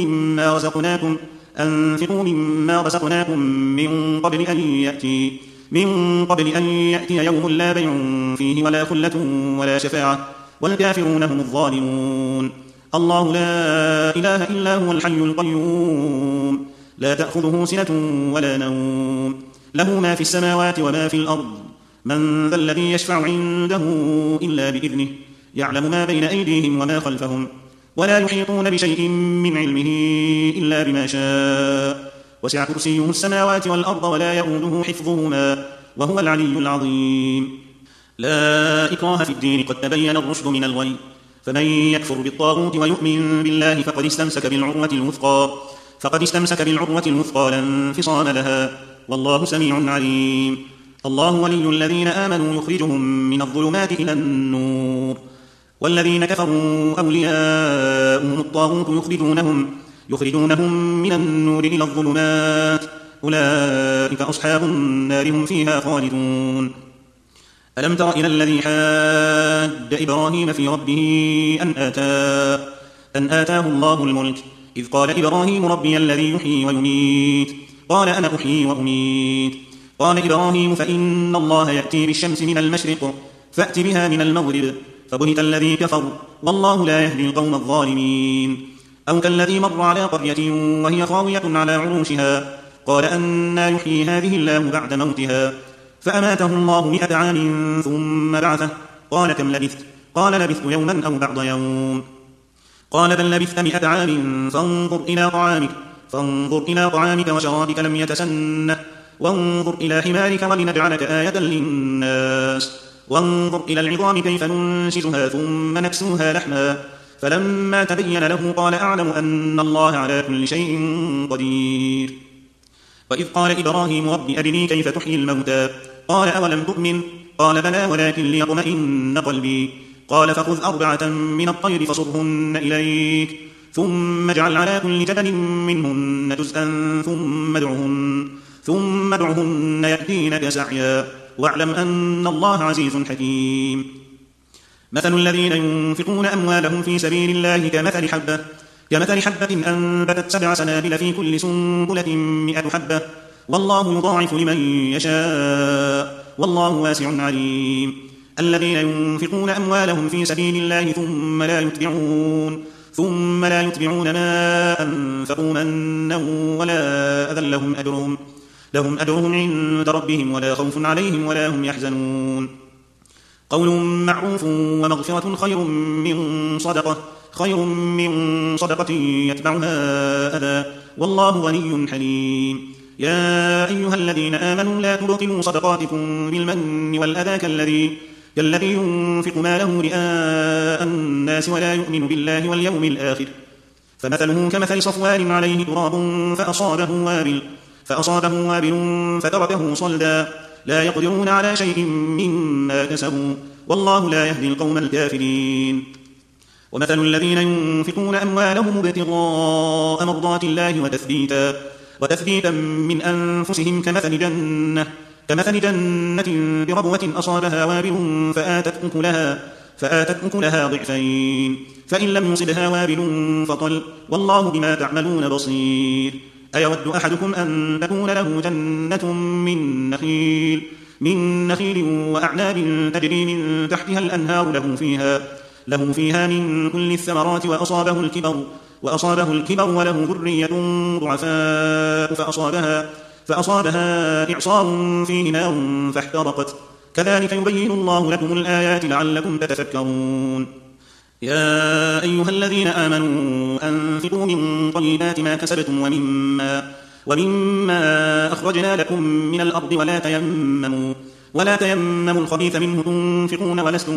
مما رزقناكم من قبل أن يأتي يوم لا بيع فيه ولا خلة ولا شفاعة والكافرون هم الظالمون. الله لا إله إلا هو الحي القيوم لا تأخذه سنة ولا نوم له ما في السماوات وما في الأرض من ذا الذي يشفع عنده إلا بإذنه يعلم ما بين أيديهم وما خلفهم ولا يحيطون بشيء من علمه إلا بما شاء وسع كرسيه السماوات والأرض ولا يؤوده حفظهما وهو العلي العظيم. لا إكراه في الدين قد تبين الرشد من الغي فمن يكفر بالطاغوت ويؤمن بالله فقد استمسك بالعروة الوثقى لا انفصام لها والله سميع عليم. الله ولي الذين آمنوا يخرجهم من الظلمات إلى النور والذين كفروا أولياؤهم الطاغوت يخرجونهم من النور إلى الظلمات أولئك أصحاب النار هم فيها خالدون. ألم تر إلى الذي حاج إبراهيم في ربه أن آتاه الله الملك إذ قال إبراهيم ربي الذي يحيي ويميت قال أنا أحيي وأميت قال إبراهيم فإن الله يأتي بالشمس من المشرق فأت بها من المغرب فبهت الذي كفر والله لا يهدي القوم الظالمين. أو كالذي مر على قرية وهي خاوية على عروشها قال أنى يحيي هذه الله بعد موتها فأماته الله 100 عام ثم بعثه قال كم لبثت قال لبثت يوما أو بعض يوم قال بل لبثت 100 عام فانظر إلى طعامك وشرابك لم يتسنه وانظر إلى حمارك ولنجعلك آية للناس وانظر إلى العظام كيف ننشزها ثم نكسوها لحما فلما تبين له قال أعلم أن الله على كل شيء قدير. وإذ قال إبراهيم رب أرني كيف تحيي الموتى قال أولم تؤمن قال بلى ولكن ليطمئن قلبي قال فخذ 4 من الطير فصرهن إليك ثم اجعل على كل جبل منهن جزءا ثم ادعهن يأتينك سعيا واعلم أن الله عزيز حكيم. مثل الذين ينفقون أموالهم في سبيل الله كمثل حبة أنبتت 7 سنابل في كل سنبلة 100 حبة والله يضاعف لمن يشاء والله واسع عليم. الذين ينفقون أموالهم في سبيل الله ثم لا يتبعون ما أنفقوا منا ولا أذى لهم أجرهم عند ربهم ولا خوف عليهم ولا هم يحزنون. قول معروف ومغفرة خير من صدقة يتبعها أذى والله غني حليم. يا أيها الذين آمنوا لا تبطلوا صدقاتكم بالمن والأذى كالذي ينفق ماله رئاء الناس ولا يؤمن بالله واليوم الآخر فمثله كمثل صفوان عليه تراب فأصابه وابل فتركه صلدا لا يقدرون على شيء مما كسبوا والله لا يهدي القوم الكافرين. ومثل الذين ينفقون أموالهم ابتغاء مرضات الله وتثبيتا من أنفسهم كمثل جنة بربوة أصابها وابل فآتت أكلها ضعفين فإن لم يصبها وابل فطل والله بما تعملون بصير. أيود أحدكم أن تكون له جنة من نخيل وأعناب تجري من تحتها الأنهار له فيها من كل الثمرات وأصابه الكبر وله ذرية ضعفاء فأصابها إعصار فيه نار فاحترقت كذلك يبين الله لكم الآيات لعلكم تتفكرون. يا أيها الذين آمنوا أنفقوا من طيبات ما كسبتم ومما أخرجنا لكم من الأرض ولا تيمموا الخبيث منه تنفقون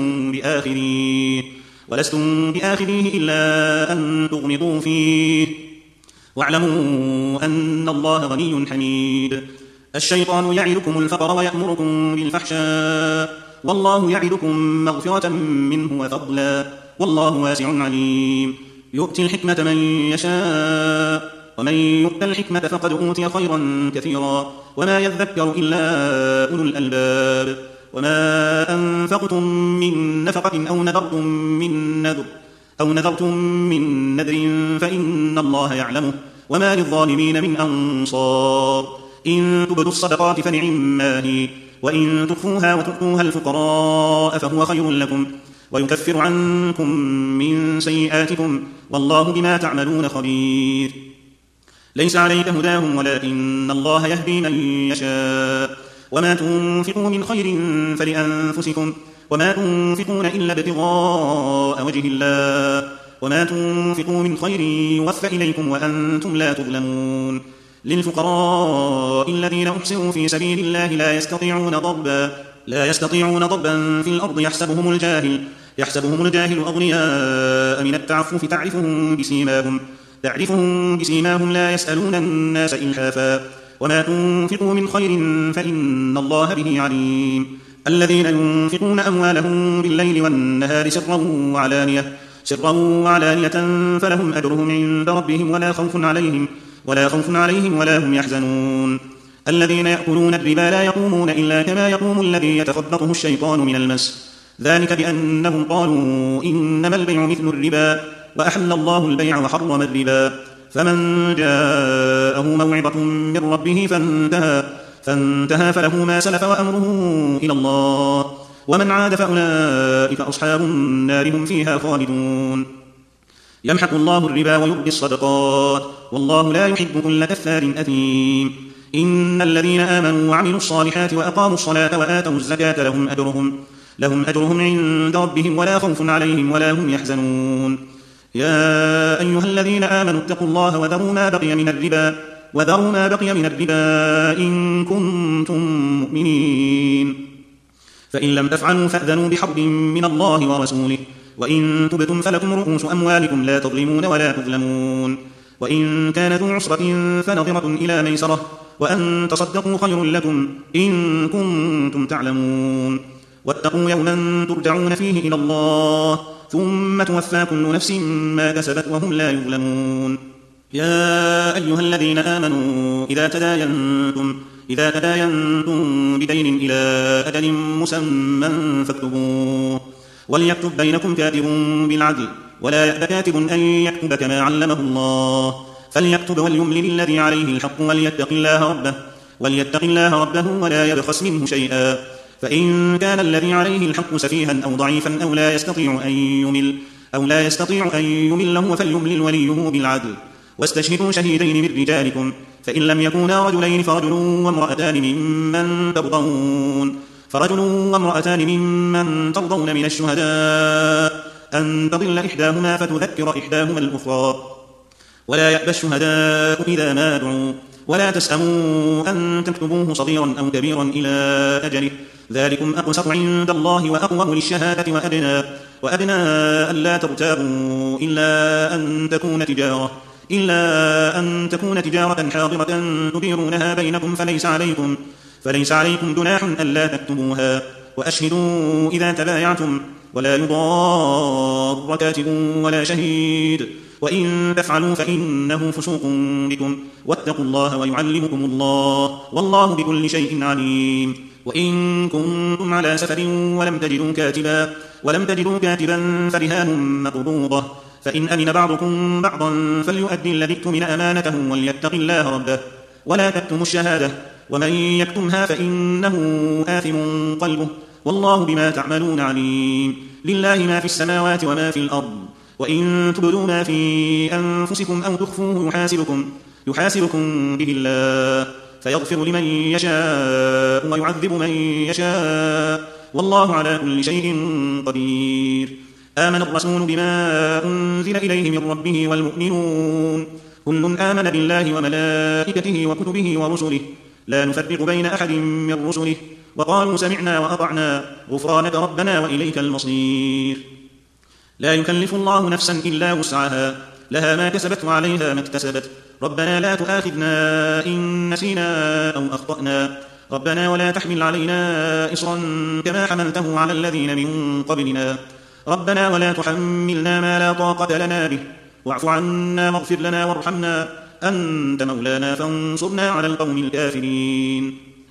ولستم بآخريه إلا أن تغمضوا فيه واعلموا أن الله غني حميد. الشيطان يعدكم الفقر ويأمركم بالفحشاء والله يعدكم مغفرة منه وفضلا والله واسع عليم. يؤتي الحكمة من يشاء ومن يؤت الحكمة فقد أوتي خيرا كثيرا وما يذكر إلا أولو الألباب. وما أنفقتم من نفقة أو نذرتم من نذر أو نذرتم من نذر فإن الله يعلمه وما للظالمين من أنصار إن تبدوا الصدقات فنعما هي وإن تخفوها وتؤتوها الفقراء فهو خير لكم ويكفر عنكم من سيئاتكم والله بما تعملون خبير ليس عليك هداهم ولكن الله يهدي من يشاء وما تنفقوا من خير فلأنفسكم وما تنفقون إلا ابتغاء وجه الله وما تنفقوا من خير يوفى إليكم وأنتم لا تظلمون للفقراء الذين أحصروا في سبيل الله لا يستطيعون ضربا في الأرض يحسبهم الجاهل أغنياء من التعفف تعرفهم بسيماهم لا يسألون الناس إلحافا وما تنفقوا من خير فإن الله به عليم الذين ينفقون أموالهم بالليل والنهار سرا وعلانية فلهم أجرهم عند ربهم ولا خوف عليهم ولا هم يحزنون الذين يأكلون الربا لا يقومون إلا كما يقوم الذي يتخبطه الشيطان من المس ذلك بأنهم قالوا إنما البيع مثل الربا وأحل الله البيع وحرم الربا فمن جاءه موعظة من ربه فانتهى فله ما سلف وأمره إلى الله ومن عاد فأولئك أصحاب النار هم فيها خالدون يمحق الله الربا ويربي الصدقات والله لا يحب كل كفار أثيم إن الذين آمنوا وعملوا الصالحات وأقاموا الصلاة وآتوا الزكاة لهم أجرهم عند ربهم ولا خوف عليهم ولا هم يحزنون يا أيها الذين آمنوا اتقوا الله وذروا ما بقي من الربا إن كنتم مؤمنين فإن لم تفعلوا فأذنوا بحرب من الله ورسوله وإن تبتم فلكم رؤوس أموالكم لا تظلمون ولا تظلمون وإن كان ذو عسرة فنظرة إلى ميسرة وأن تصدقوا خير لكم إن كنتم تعلمون واتقوا يوما ترجعون فيه إلى الله ثم توفى كل نفس ما كسبت وهم لا يظلمون يا أيها الذين آمنوا إذا تداينتم بدين إلى أجل مسمى فاكتبوه وليكتب بينكم كاتب بالعدل ولا يأب كاتب أن يكتب كما علمه الله فليكتب وليملل الذي عليه الحق وليتق الله ربه ولا يبخس منه شيئا فإن كان الذي عليه الحق سفيها أو ضعيفا أو لا يستطيع أن يمله فليملل وليه بالعدل واستشهدوا شهيدين من رجالكم فإن لم يكونا رجلين فرجل وامرأتان ممن ترضون من الشهداء أن تضل إحداهما فتذكر إحداهما الأخرى ولا يأبى الشهداء إذا ما دعوا ولا تسأموا أن تكتبوه صغيرا أو كبيرا إلى أجله ذلكم أقسط عند الله وأقوم للشهادة وأدنى ألا ترتابوا إلا أن تكون تجارة حاضرة تديرونها بينكم فليس عليكم جناح ألا تكتبوها وأشهدوا إذا تبايعتم ولا يضار كاتب ولا شهيد وإن تفعلوا فإنه فسوق بكم واتقوا الله ويعلمكم الله والله بكل شيء عليم وإن كنتم على سفر ولم تجدوا كاتبا فرهان مقبوضة فإن أمن بعضكم بعضا فليؤدي الذي اؤتمن أمانته وليتق الله ربه ولا تكتموا الشهادة ومن يكتمها فإنه آثم قلبه والله بما تعملون عليم لله ما في السماوات وما في الأرض وإن تبدوا ما في أنفسكم أو تخفوه يحاسبكم به الله فيغفر لمن يشاء ويعذب من يشاء والله على كل شيء قدير آمن الرسول بما أنزل إليه من ربه والمؤمنون كل آمن بالله وملائكته وكتبه ورسله لا نفرق بين أحد من رسله وقالوا سمعنا وأطعنا غفرانك ربنا وإليك المصير لا يكلف الله نفسا إلا وسعها لها ما كسبت وعليها ما اكتسبت ربنا لا تؤاخذنا إن نسينا أو أخطأنا ربنا ولا تحمل علينا إصرا كما حملته على الذين من قبلنا ربنا ولا تحملنا ما لا طاقة لنا به واعف عنا واغفر لنا وارحمنا أنت مولانا فانصرنا على القوم الكافرين